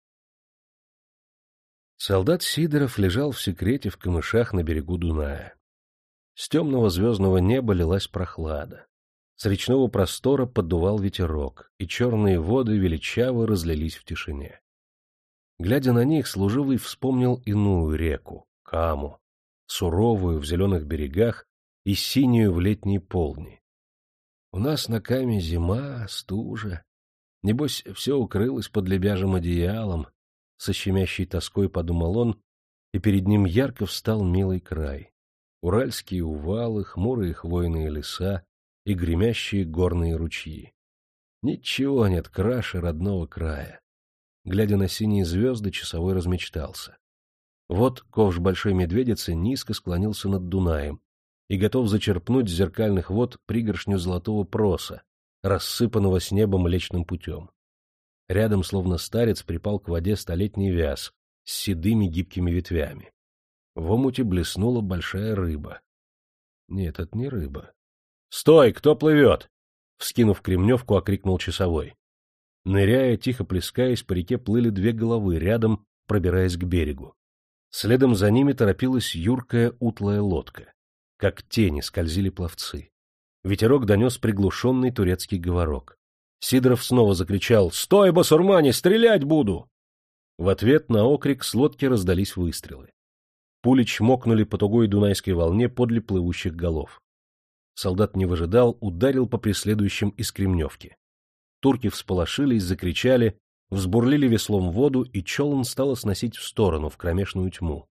[SPEAKER 1] Солдат Сидоров лежал в секрете в камышах на берегу Дуная. С темного звездного неба лилась прохлада. С речного простора поддувал ветерок, и черные воды величаво разлились в тишине. Глядя на них, служивый вспомнил иную реку — Каму, суровую в зеленых берегах и синюю в летние полдни. У нас на Каме зима, стужа. Небось, все укрылось под лебяжьим одеялом, со щемящей тоской подумал он, и перед ним ярко встал милый край. Уральские увалы, хмурые хвойные леса и гремящие горные ручьи. Ничего нет краше родного края. Глядя на синие звезды, часовой размечтался. Вот ковш Большой Медведицы низко склонился над Дунаем и готов зачерпнуть с зеркальных вод пригоршню золотого проса, рассыпанного с неба Млечным путем. Рядом, словно старец, припал к воде столетний вяз с седыми гибкими ветвями. В омуте блеснула большая рыба. Нет, это не рыба. — Стой! Кто плывет? — вскинув кремневку, окрикнул часовой. Ныряя, тихо плескаясь, по реке плыли две головы, рядом пробираясь к берегу. Следом за ними торопилась юркая утлая лодка. Как тени скользили пловцы. Ветерок донес приглушенный турецкий говорок. Сидоров снова закричал: «Стой, басурмане, стрелять буду!» В ответ на окрик с лодки раздались выстрелы. Пули чмокнули по тугой дунайской волне подле плывущих голов. Солдат не выжидал, ударил по преследующим из кремневки. Турки всполошились, закричали, взбурлили веслом воду, и челн стало сносить в сторону, в кромешную тьму.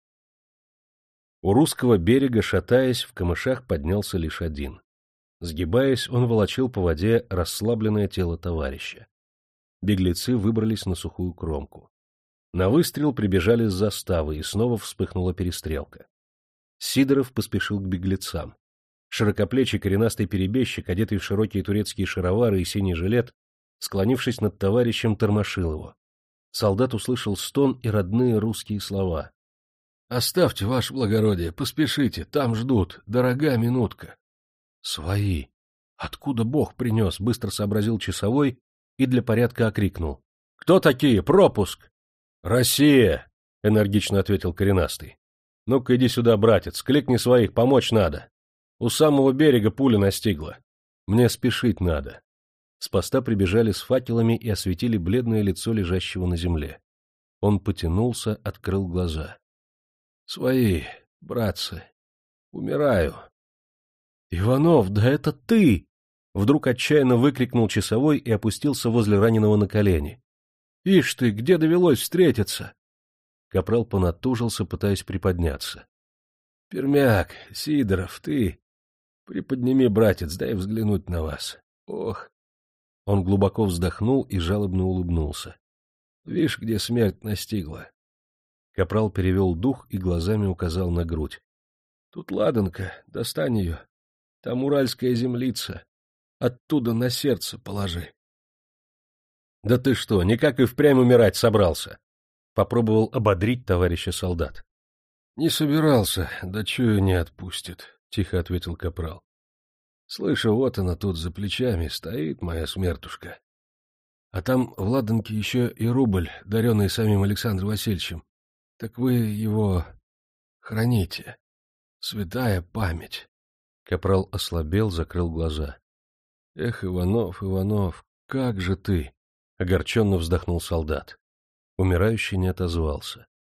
[SPEAKER 1] У русского берега, шатаясь, в камышах поднялся лишь один. Сгибаясь, он волочил по воде расслабленное тело товарища. Беглецы выбрались на сухую кромку. На выстрел прибежали с заставы, и снова вспыхнула перестрелка. Сидоров поспешил к беглецам. Широкоплечий коренастый перебежчик, одетый в широкие турецкие шаровары и синий жилет, склонившись над товарищем, тормошил его. Солдат услышал стон и родные русские слова. — Оставьте, ваше благородие, поспешите, там ждут, дорога минутка. — Свои. Откуда Бог принес? — быстро сообразил часовой и для порядка окрикнул. — Кто такие? Пропуск! — Россия! — энергично ответил коренастый. — Ну-ка иди сюда, братец, кликни своих, помочь надо. У самого берега пуля настигла. Мне спешить надо. С поста прибежали с факелами и осветили бледное лицо лежащего на земле. Он потянулся, открыл глаза. — Свои, братцы, умираю. — Иванов, да это ты! — вдруг отчаянно выкрикнул часовой и опустился возле раненого на колени. — Ишь ты, где довелось встретиться? Капрал понатужился, пытаясь приподняться. — Пермяк, Сидоров, ты... Приподними, братец, дай взглянуть на вас. Ох! Он глубоко вздохнул и жалобно улыбнулся. Вишь, где смерть настигла. Капрал перевел дух и глазами указал на грудь. — Тут ладанка, достань ее. Там уральская землица. Оттуда на сердце положи. — Да ты что, никак и впрямь умирать собрался? — попробовал ободрить товарища солдат. — Не собирался, да чую не отпустит, — тихо ответил капрал. — Слышу, вот она тут за плечами стоит, моя смертушка. А там в ладанке еще и рубль, даренный самим Александром Васильевичем. Так вы его храните. Святая память. Капрал ослабел, закрыл глаза. — Эх, Иванов, Иванов, как же ты! — огорченно вздохнул солдат. Умирающий не отозвался.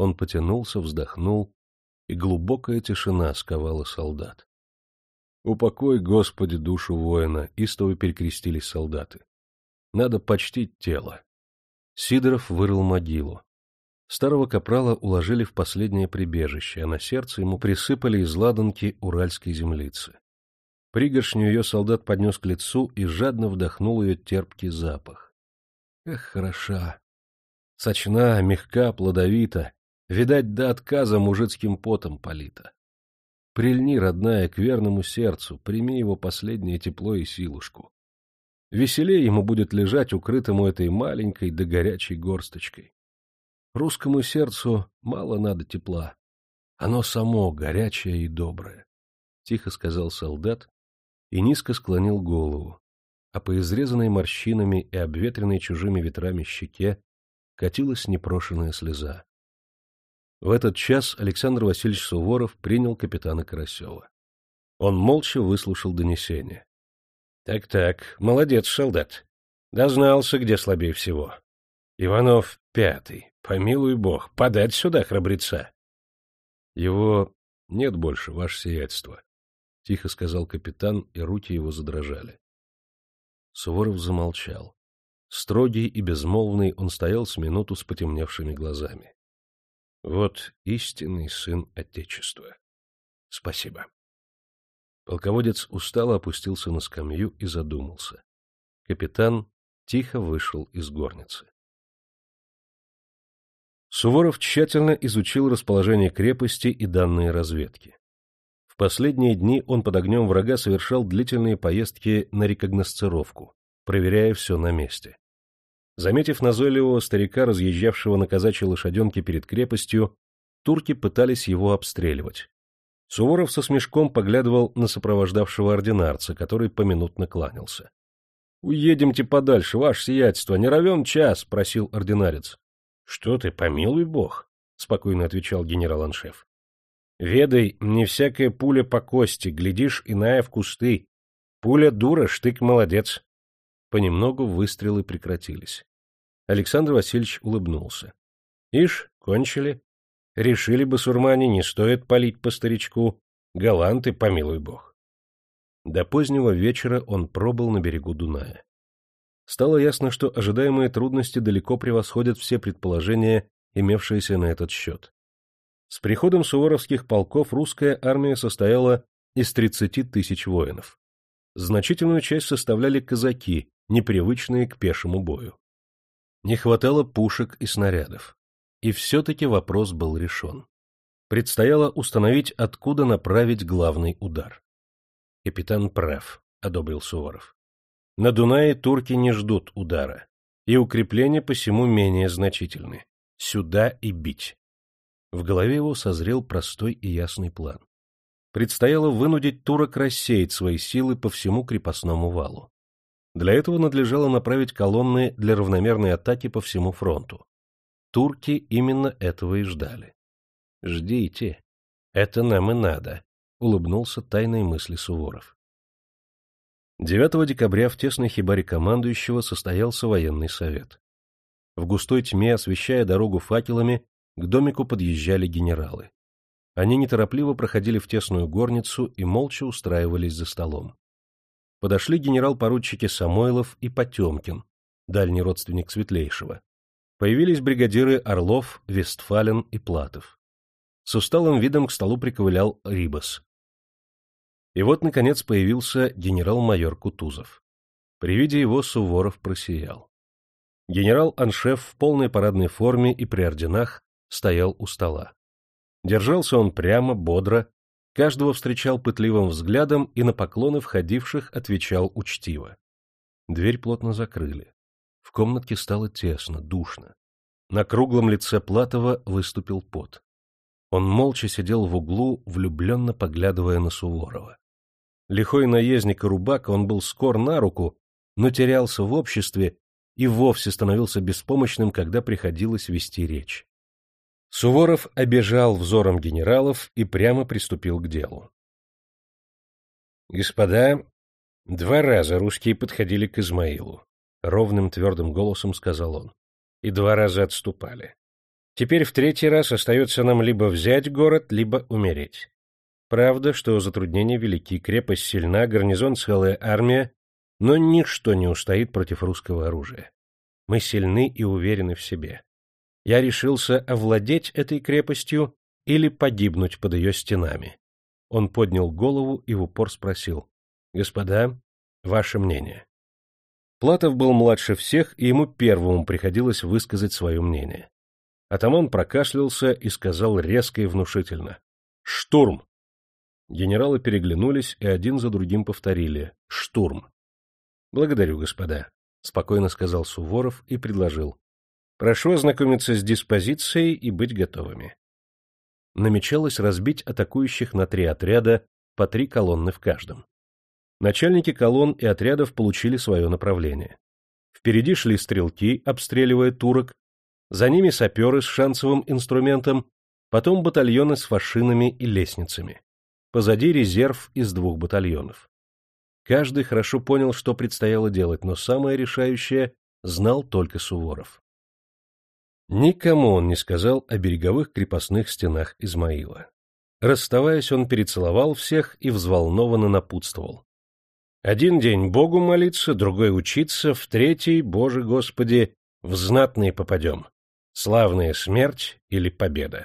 [SPEAKER 1] Он потянулся, вздохнул, и глубокая тишина сковала солдат. «Упокой, Господи, душу воина!» — истово перекрестились солдаты. «Надо почтить тело». Сидоров вырыл могилу. Старого капрала уложили в последнее прибежище, а на сердце ему присыпали из ладанки уральской землицы. Пригоршню ее солдат поднес к лицу и жадно вдохнул ее терпкий запах. Эх, хороша! Сочна, мягка, плодовита, видать, до отказа мужицким потом полита. Прильни, родная, к верному сердцу, прими его последнее тепло и силушку. Веселее ему будет лежать укрытому этой маленькой да горячей горсточкой. Русскому сердцу мало надо тепла. Оно само горячее и доброе, — тихо сказал солдат и низко склонил голову, а по изрезанной морщинами и обветренной чужими ветрами щеке катилась непрошеная слеза. В этот час Александр Васильевич Суворов принял капитана Карасева. Он молча выслушал донесение. Так — Так-так, молодец, солдат. Дознался, где слабее всего. Иванов пятый, помилуй бог, подать сюда храбреца. — Его нет больше, ваше сиятельство, — тихо сказал капитан, и руки его задрожали. Суворов замолчал. Строгий и безмолвный он стоял с минуту с потемневшими глазами. Вот истинный сын Отечества. Спасибо. Полководец устало опустился на скамью и задумался. Капитан тихо вышел из горницы. Суворов тщательно изучил расположение крепости и данные разведки. В последние дни он под огнем врага совершал длительные поездки на рекогносцировку, проверяя все на месте. Заметив назойливого старика, разъезжавшего на казачьей лошаденке перед крепостью, турки пытались его обстреливать. Суворов со смешком поглядывал на сопровождавшего ординарца, который поминутно кланялся. — Уедемте подальше, ваше сиятельство, не равен час, — просил ординарец. — Что ты, помилуй бог, — спокойно отвечал генерал-аншеф. — Ведай, не всякая пуля по кости, глядишь, иная в кусты. Пуля дура, штык молодец. Понемногу выстрелы прекратились. Александр Васильевич улыбнулся. — Ишь, кончили. Решили басурмане, не стоит палить по старичку. Галанты, помилуй бог. До позднего вечера он пробыл на берегу Дуная. Стало ясно, что ожидаемые трудности далеко превосходят все предположения, имевшиеся на этот счет. С приходом суворовских полков русская армия состояла из тридцати тысяч воинов. Значительную часть составляли казаки, непривычные к пешему бою. Не хватало пушек и снарядов. И все-таки вопрос был решен. Предстояло установить, откуда направить главный удар. — Капитан прав, — одобрил Суворов. — На Дунае турки не ждут удара, и укрепления посему менее значительны. Сюда и бить. В голове его созрел простой и ясный план. Предстояло вынудить турок рассеять свои силы по всему крепостному валу. Для этого надлежало направить колонны для равномерной атаки по всему фронту. Турки именно этого и ждали. — Ждите. Это нам и надо, — улыбнулся тайной мысли Суворов. девятого декабря в тесной хибаре командующего состоялся военный совет. В густой тьме, освещая дорогу факелами, к домику подъезжали генералы. Они неторопливо проходили в тесную горницу и молча устраивались за столом. Подошли генерал-поручики Самойлов и Потемкин, дальний родственник Светлейшего. Появились бригадиры Орлов, Вестфален и Платов. С усталым видом к столу приковылял Рибас. И вот, наконец, появился генерал-майор Кутузов. При виде его Суворов просиял. Генерал-аншеф в полной парадной форме и при орденах стоял у стола. Держался он прямо, бодро, каждого встречал пытливым взглядом и на поклоны входивших отвечал учтиво. Дверь плотно закрыли. В комнатке стало тесно, душно. На круглом лице Платова выступил пот. Он молча сидел в углу, влюбленно поглядывая на Суворова. Лихой наездник и рубака, он был скор на руку, но терялся в обществе и вовсе становился беспомощным, когда приходилось вести речь. Суворов обежал взором генералов и прямо приступил к делу. — Господа, два раза русские подходили к Измаилу, — ровным твердым голосом сказал он, — и два раза отступали.
[SPEAKER 2] Теперь в третий раз остается нам либо взять город, либо умереть. Правда, что затруднения велики, крепость сильна, гарнизон целая армия, но ничто не устоит против русского оружия. Мы сильны и уверены в себе. Я решился овладеть этой крепостью или погибнуть под ее стенами. Он поднял голову и в упор спросил: «Господа, ваше мнение?» Платов был младше всех, и ему первому приходилось высказать свое мнение. Атаман прокашлялся и сказал резко и внушительно: «Штурм!» Генералы переглянулись и один за другим повторили: «Штурм!» «Благодарю, господа», — спокойно сказал Суворов и предложил: «Прошу ознакомиться с диспозицией и быть готовыми». Намечалось разбить атакующих на три отряда, по три колонны в каждом. Начальники колонн и отрядов получили свое направление. Впереди шли стрелки, обстреливая турок, за ними саперы с шансовым инструментом, потом батальоны с фашинами и лестницами. Позади резерв из двух батальонов. Каждый хорошо понял, что предстояло делать, но самое решающее знал только Суворов. Никому он не сказал о береговых крепостных стенах Измаила. Расставаясь, он перецеловал всех и взволнованно напутствовал: «Один день Богу молиться, другой учиться, в третий, Боже Господи, в знатные попадем. Славная смерть или победа».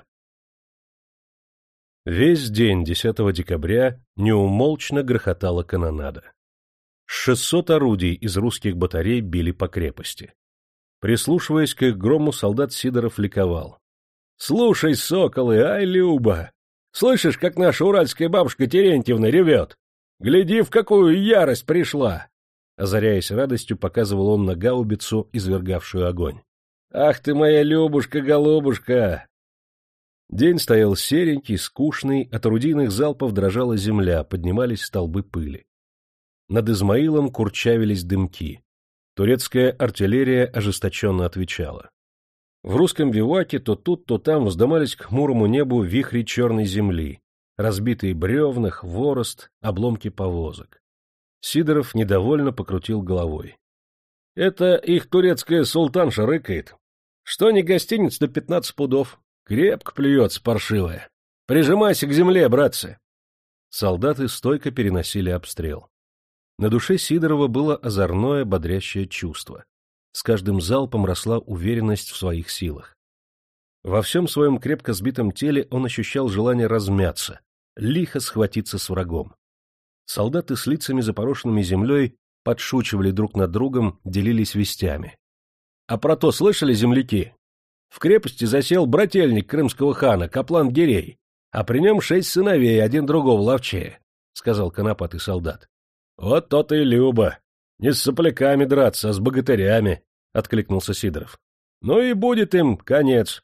[SPEAKER 2] Весь день десятого декабря неумолчно грохотала канонада. Шестьсот орудий из русских батарей били по крепости. Прислушиваясь к их грому, солдат Сидоров ликовал: «Слушай, соколы, ай, Люба! Слышишь, как наша уральская бабушка Терентьевна ревет? Гляди, в какую ярость пришла!» Озаряясь радостью, показывал он на гаубицу, извергавшую огонь. «Ах ты моя Любушка-голубушка!» День стоял серенький, скучный, от орудийных залпов дрожала земля, поднимались столбы пыли. Над Измаилом курчавились дымки. Турецкая артиллерия ожесточенно отвечала. В русском биваке то тут, то там вздымались к хмурому небу вихри черной земли, разбитые бревна, хворост, обломки повозок. Сидоров недовольно покрутил головой. — Это их турецкая султанша рыкает. Что не гостиниц, то пятнадцать пудов. Крепко плюется паршивая. Прижимайся к земле, братцы. Солдаты стойко переносили обстрел. На душе Сидорова было озорное, бодрящее чувство. С каждым залпом росла уверенность в своих силах. Во всем своем крепко сбитом теле он ощущал желание размяться, лихо схватиться с врагом. Солдаты с лицами запорошенными землей подшучивали друг над другом, делились вестями. — А про то слышали, земляки? В крепости засел брательник крымского хана, Каплан Гирей, а при нем шесть сыновей, один другого ловчее, — сказал конопатый солдат. — Вот то-то и Люба. Не с сопляками драться, а с богатырями, — откликнулся Сидоров. — Ну и будет им конец.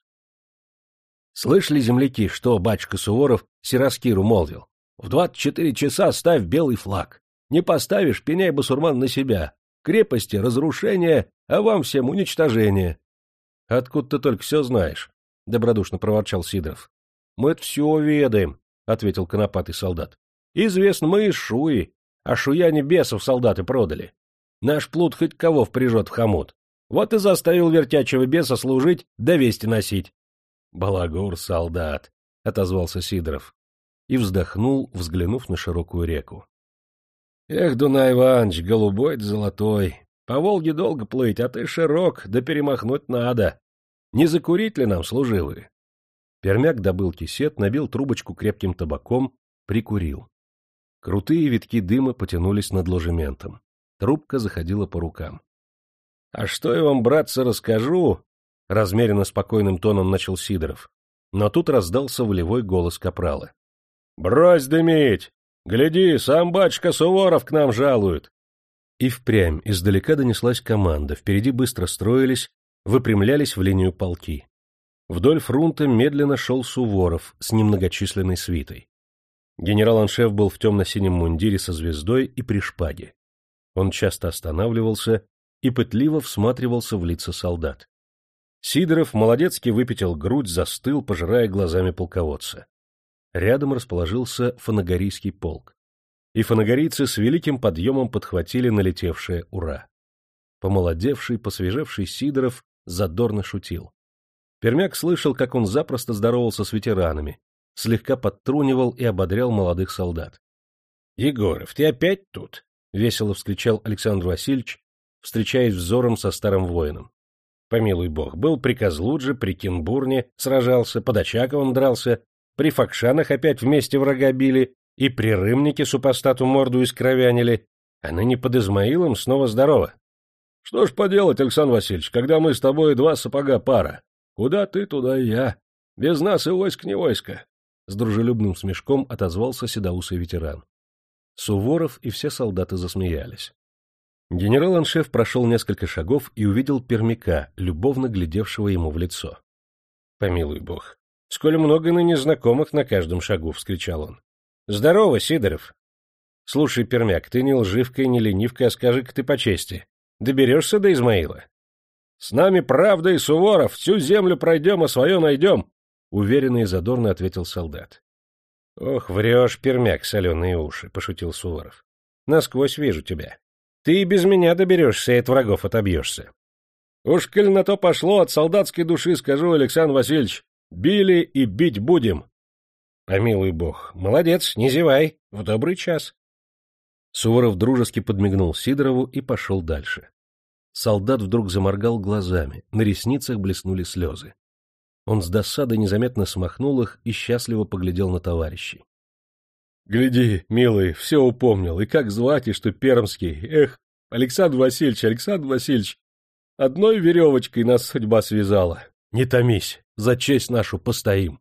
[SPEAKER 2] Слышали, земляки, что батюшка Суворов Сираскиру молвил? В двадцать четыре часа ставь белый флаг. Не поставишь, пеняй, басурман, на себя. Крепости — разрушение, а вам всем уничтожение. — Откуда ты только все знаешь? — добродушно проворчал Сидоров. — Мы это все ведаем, — ответил конопатый солдат. — Известно, мы из Шуи, а шуяне бесов солдаты продали. Наш плут хоть кого впряжет в хомут. Вот и заставил вертячего беса служить да вести носить. — Балагур, солдат, — отозвался Сидоров и вздохнул, взглянув на широкую реку. — Эх, Дунай Иванович, голубой да золотой, по Волге долго плыть, а ты широк, да перемахнуть надо. Не закурить ли нам, служивые? Пермяк добыл кисет, набил трубочку крепким табаком, прикурил. Крутые витки дыма потянулись над ложементом. Трубка заходила по рукам. — А что я вам, братцы, расскажу? — размеренно спокойным тоном начал Сидоров. Но тут раздался волевой голос капрала. — Брось дымить! Гляди, сам батюшка Суворов к нам жалует! И впрямь издалека донеслась команда, впереди быстро строились, выпрямлялись в линию полки. Вдоль фронта медленно шел Суворов с немногочисленной свитой. Генерал-аншеф был в темно-синем мундире со звездой и при шпаге. Он часто останавливался и пытливо всматривался в лица солдат. Сидоров молодецки выпятил грудь, застыл, пожирая глазами полководца. Рядом расположился фанагорийский полк. И фанагорийцы с великим подъемом подхватили налетевшее «Ура!». Помолодевший, посвежевший Сидоров задорно шутил. Пермяк слышал, как он запросто здоровался с ветеранами, слегка подтрунивал и ободрял молодых солдат. — Егоров, ты опять тут? — весело вскричал Александр Васильевич, встречаясь взором со старым воином. — Помилуй бог, был при Козлудже, при Кенбурне сражался, под Очаковым дрался, при Факшанах опять вместе врага били и при Рымнике супостату морду искровянили, а ныне под Измаилом снова здорово. — Что ж поделать, Александр Васильевич, когда мы с тобой два сапога пара? Куда ты, туда и я. Без нас и войск не войско. С дружелюбным смешком отозвался седоусый ветеран. Суворов и все солдаты засмеялись. Генерал-аншеф прошел несколько шагов и увидел Пермяка, любовно глядевшего ему в лицо. — Помилуй бог, сколь много ныне знакомых на каждом шагу! — вскричал он. — Здорово, Сидоров! — Слушай, Пермяк, ты не лживка и не ленивка, а скажи-ка ты по чести. Доберешься до Измаила? — С нами правда и Суворов, всю землю пройдем, а свое найдем! — уверенно и задорно ответил солдат. — Ох, врешь, Пермяк, соленые уши! — пошутил Суворов. — Насквозь вижу тебя. Ты и без меня доберешься и от врагов отобьешься. — Уж коль на то пошло, от солдатской души скажу, Александр Васильевич, били и бить будем. — Помилуй бог, молодец, не зевай, в добрый час. Суворов дружески подмигнул Сидорову и пошел дальше. Солдат вдруг заморгал глазами, на ресницах блеснули слезы. Он с досадой незаметно смахнул их и счастливо поглядел на товарищей. — Гляди, милый, все упомнил, и как звать, и что пермский. Эх, Александр Васильевич, Александр Васильевич, одной веревочкой нас судьба связала. Не томись, за честь нашу постоим.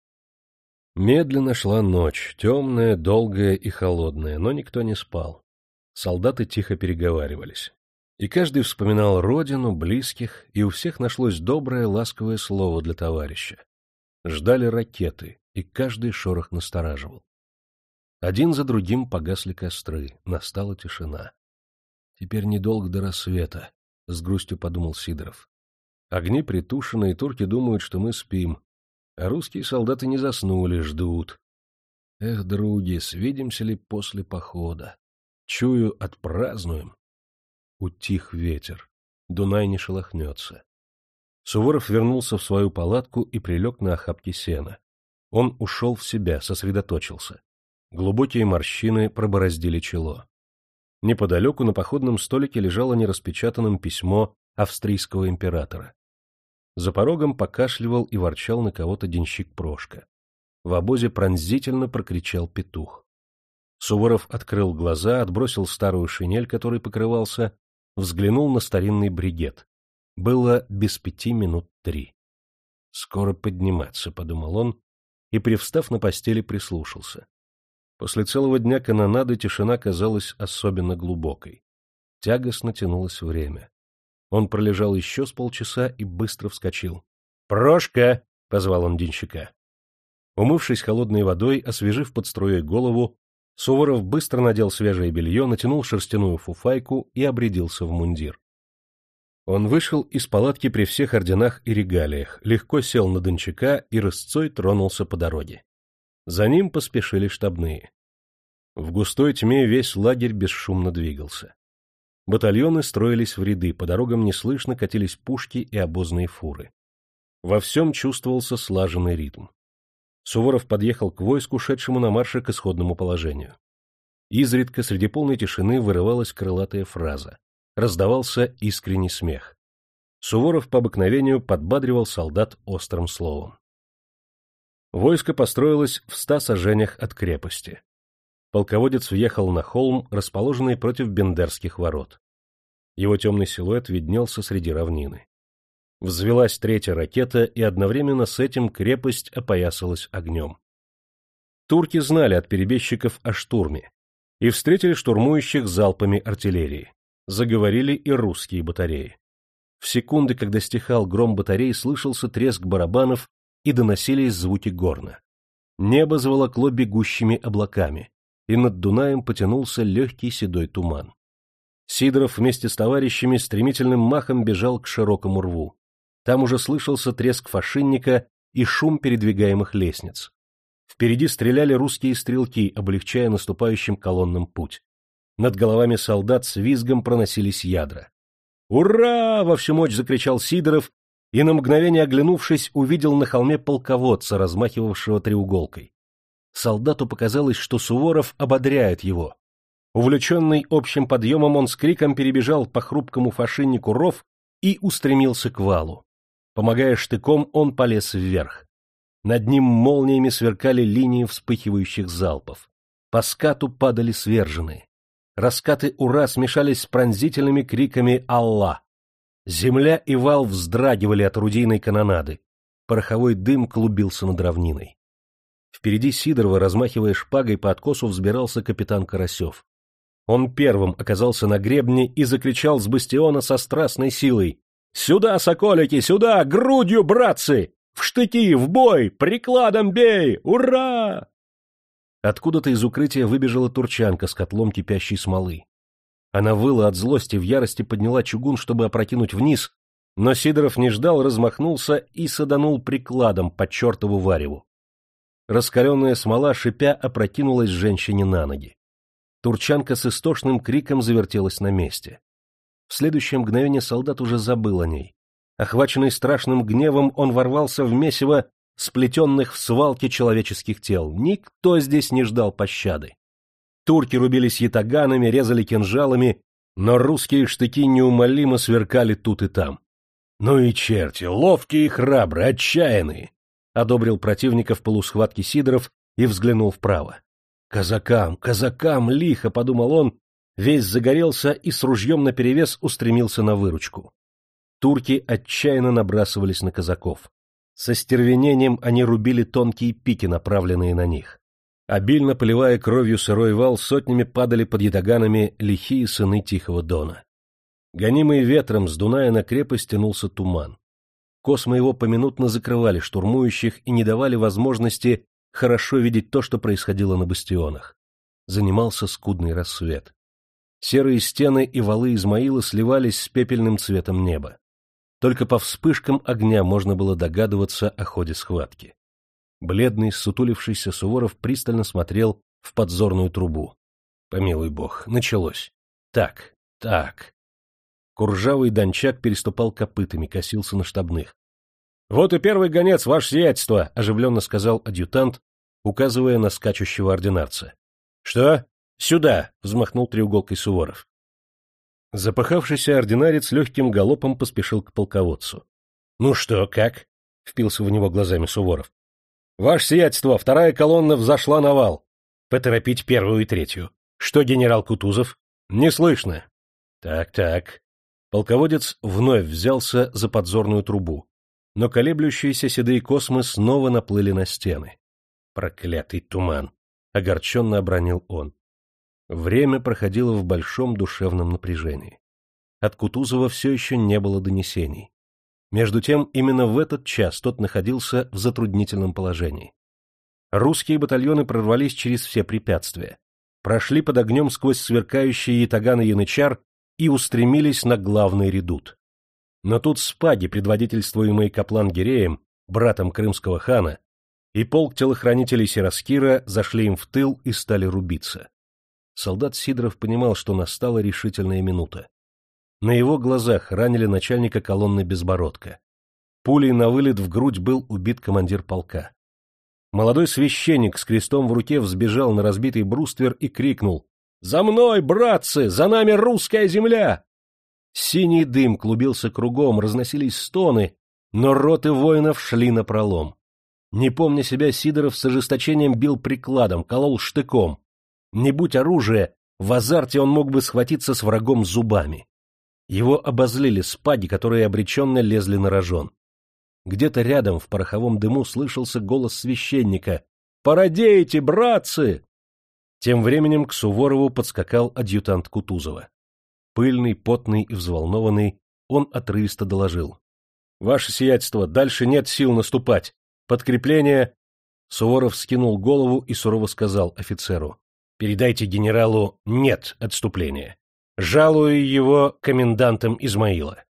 [SPEAKER 2] Медленно шла ночь, темная, долгая и холодная, но никто не спал. Солдаты тихо переговаривались. И каждый вспоминал родину, близких, и у всех нашлось доброе, ласковое слово для товарища. Ждали ракеты, и каждый шорох настораживал. Один за другим погасли костры, настала тишина. Теперь недолго до рассвета, — с грустью подумал Сидоров. Огни притушены, и турки думают, что мы спим, а русские солдаты не заснули, ждут. Эх, други, свидимся ли после похода? Чую, отпразднуем. Утих ветер, Дунай не шелохнется. Суворов вернулся в свою палатку и прилег на охапке сена. Он ушел в себя, сосредоточился. Глубокие морщины пробороздили чело. Неподалеку на походном столике лежало нераспечатанным письмо австрийского императора. За порогом покашливал и ворчал на кого-то денщик Прошка. В обозе пронзительно прокричал петух. Суворов открыл глаза, отбросил старую шинель, которой покрывался, взглянул на старинный бригет. Было без пяти минут три. «Скоро подниматься», — подумал он, и, привстав на постели, прислушался. После целого дня канонады тишина казалась особенно глубокой. Тягостно тянулось время. Он пролежал еще с полчаса и быстро вскочил. «Прошка!» — позвал он денщика. Умывшись холодной водой, освежив под струей голову, Суворов быстро надел свежее белье, натянул шерстяную фуфайку и обрядился в мундир. Он вышел из палатки при всех орденах и регалиях, легко сел на дончака и рысцой тронулся по дороге. За ним поспешили штабные. В густой тьме весь лагерь бесшумно двигался. Батальоны строились в ряды, по дорогам неслышно катились пушки и обозные фуры. Во всем чувствовался слаженный ритм. Суворов подъехал к войску, шедшему на марше к исходному положению. Изредка среди полной тишины вырывалась крылатая фраза. Раздавался искренний смех. Суворов по обыкновению подбадривал солдат острым словом. Войско построилось в ста саженях от крепости. Полководец въехал на холм, расположенный против Бендерских ворот. Его темный силуэт виднелся среди равнины. Взвелась третья ракета, и одновременно с этим крепость опоясалась огнем. Турки знали от перебежчиков о штурме и встретили штурмующих залпами артиллерии. Заговорили и русские батареи. В секунды, когда стихал гром батарей, слышался треск барабанов и доносились звуки горна. Небо заволокло бегущими облаками, и над Дунаем потянулся легкий седой туман. Сидоров вместе с товарищами стремительным махом бежал к широкому рву. Там уже слышался треск фашинника и шум передвигаемых лестниц. Впереди стреляли русские стрелки, облегчая наступающим колоннам путь. Над головами солдат с визгом проносились ядра. «Ура!» — во всю мощь закричал Сидоров
[SPEAKER 1] и на мгновение оглянувшись, увидел на холме полководца, размахивавшего треуголкой. Солдату показалось, что Суворов ободряет его. Увлеченный общим подъемом, он с криком перебежал по хрупкому фашиннику ров и устремился к валу. Помогая штыком, он полез вверх. Над ним молниями сверкали линии вспыхивающих залпов. По скату падали сверженные. Раскаты «Ура» смешались с пронзительными криками «Алла!». Земля и вал вздрагивали от орудийной канонады. Пороховой дым клубился над равниной. Впереди Сидорова, размахивая шпагой, по откосу взбирался капитан Карасев. Он первым оказался на гребне и закричал с бастиона со страстной силой: «Сюда, соколики, сюда! Грудью, братцы! В штыки, в бой! Прикладом бей! Ура!» Откуда-то из укрытия выбежала турчанка с котлом кипящей смолы. Она выла от злости, в ярости подняла чугун, чтобы опрокинуть вниз, но Сидоров не ждал, размахнулся и саданул прикладом по чертову вареву. Раскаленная смола, шипя, опрокинулась женщине на ноги. Турчанка с истошным криком завертелась на месте. В следующее мгновение солдат уже забыл о ней. Охваченный страшным гневом, он ворвался в месиво сплетенных в свалке человеческих тел. Никто здесь не ждал пощады. Турки рубились ятаганами, резали кинжалами, но русские штыки неумолимо сверкали тут и там. «Ну и черти, ловкие и храбрые, отчаянные!» — одобрил противника в полусхватке Сидоров и взглянул вправо. «Казакам, казакам, лихо!» — подумал он, весь загорелся и с ружьем наперевес устремился на выручку. Турки отчаянно набрасывались на казаков. Со стервенением они рубили тонкие пики, направленные на них. Обильно поливая кровью сырой вал, сотнями падали под ятаганами лихие сыны Тихого Дона. Гонимый ветром с Дуная на крепость тянулся туман. Космы его поминутно закрывали штурмующих и не давали возможности хорошо видеть то, что происходило на бастионах. Занимался скудный рассвет. Серые стены и валы Измаила сливались с пепельным цветом неба. Только по вспышкам огня можно было догадываться о ходе схватки. Бледный, ссутулившийся Суворов пристально смотрел в подзорную трубу. Помилуй бог, началось. Так, так. Куржавый дончак переступал копытами, косился на штабных. — Вот и первый гонец, ваше сиятельство! — оживленно сказал адъютант, указывая на скачущего ординарца. — Что? Сюда! — взмахнул треуголкой Суворов. Запыхавшийся ординарец легким галопом поспешил к полководцу. — Ну что, как? — впился в него глазами Суворов. — Ваше сиятельство, вторая колонна взошла на вал. Поторопить первую и третью. Что, генерал Кутузов? — Не слышно. — Так-так. Полководец вновь взялся за подзорную трубу, но колеблющиеся седые космы снова наплыли на стены. Проклятый туман! — огорченно обронил он. Время проходило в большом душевном напряжении. От Кутузова все еще не было донесений. Между тем, именно в этот час тот находился в затруднительном положении. Русские батальоны прорвались через все препятствия, прошли под огнем сквозь сверкающие ятаган и янычар и устремились на главный редут. Но тут спаги, предводительствуемые Каплан-Гиреем, братом крымского хана, и полк телохранителей Сираскира зашли им в тыл и стали рубиться. Солдат Сидоров понимал, что настала решительная минута. На его глазах ранили начальника колонны Безбородко. Пулей на вылет в грудь был убит командир полка. Молодой священник с крестом в руке взбежал на разбитый бруствер и крикнул: «За мной, братцы! За нами русская земля!» Синий дым клубился кругом, разносились стоны, но роты воинов шли напролом. Не помня себя, Сидоров с ожесточением бил прикладом, колол штыком. Не будь оружия, в азарте он мог бы схватиться с врагом зубами. Его обозлили спаги, которые обреченно лезли на рожон. Где-то рядом в пороховом дыму слышался голос священника: «Породейте, братцы!» Тем временем к Суворову подскакал адъютант Кутузова. Пыльный, потный и взволнованный, он отрывисто доложил: «Ваше сиятельство, дальше нет сил наступать. Подкрепление...» Суворов скинул голову и сурово сказал офицеру: «Передайте генералу, нет отступления. Жалую его комендантом Измаила».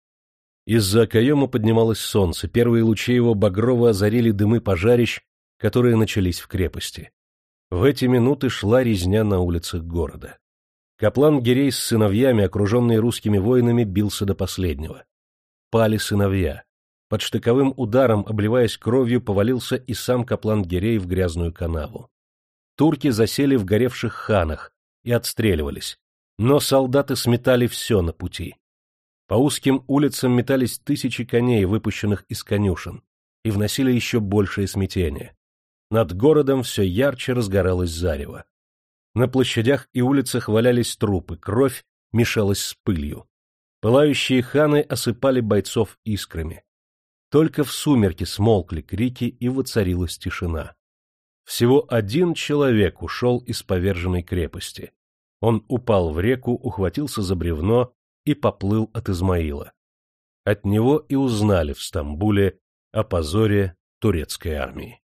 [SPEAKER 1] Из-за окоема поднималось солнце, первые лучи его багрово озарили дымы пожарищ, которые начались в крепости. В эти минуты шла резня на улицах города. Каплан-Гирей с сыновьями, окруженный русскими воинами, бился до последнего. Пали сыновья. Под штыковым ударом, обливаясь кровью, повалился и сам Каплан-Гирей в грязную канаву. Турки засели в горевших ханах и отстреливались, но солдаты сметали все на пути. По узким улицам метались тысячи коней, выпущенных из конюшен, и вносили еще большее смятение. Над городом все ярче разгоралось зарево. На площадях и улицах валялись трупы, кровь мешалась с пылью. Пылающие ханы осыпали бойцов искрами. Только в сумерки смолкли крики, и воцарилась тишина. Всего один человек ушел из поверженной крепости. Он упал в реку, ухватился за бревно и поплыл от Измаила. От него и узнали в Стамбуле о позоре турецкой армии.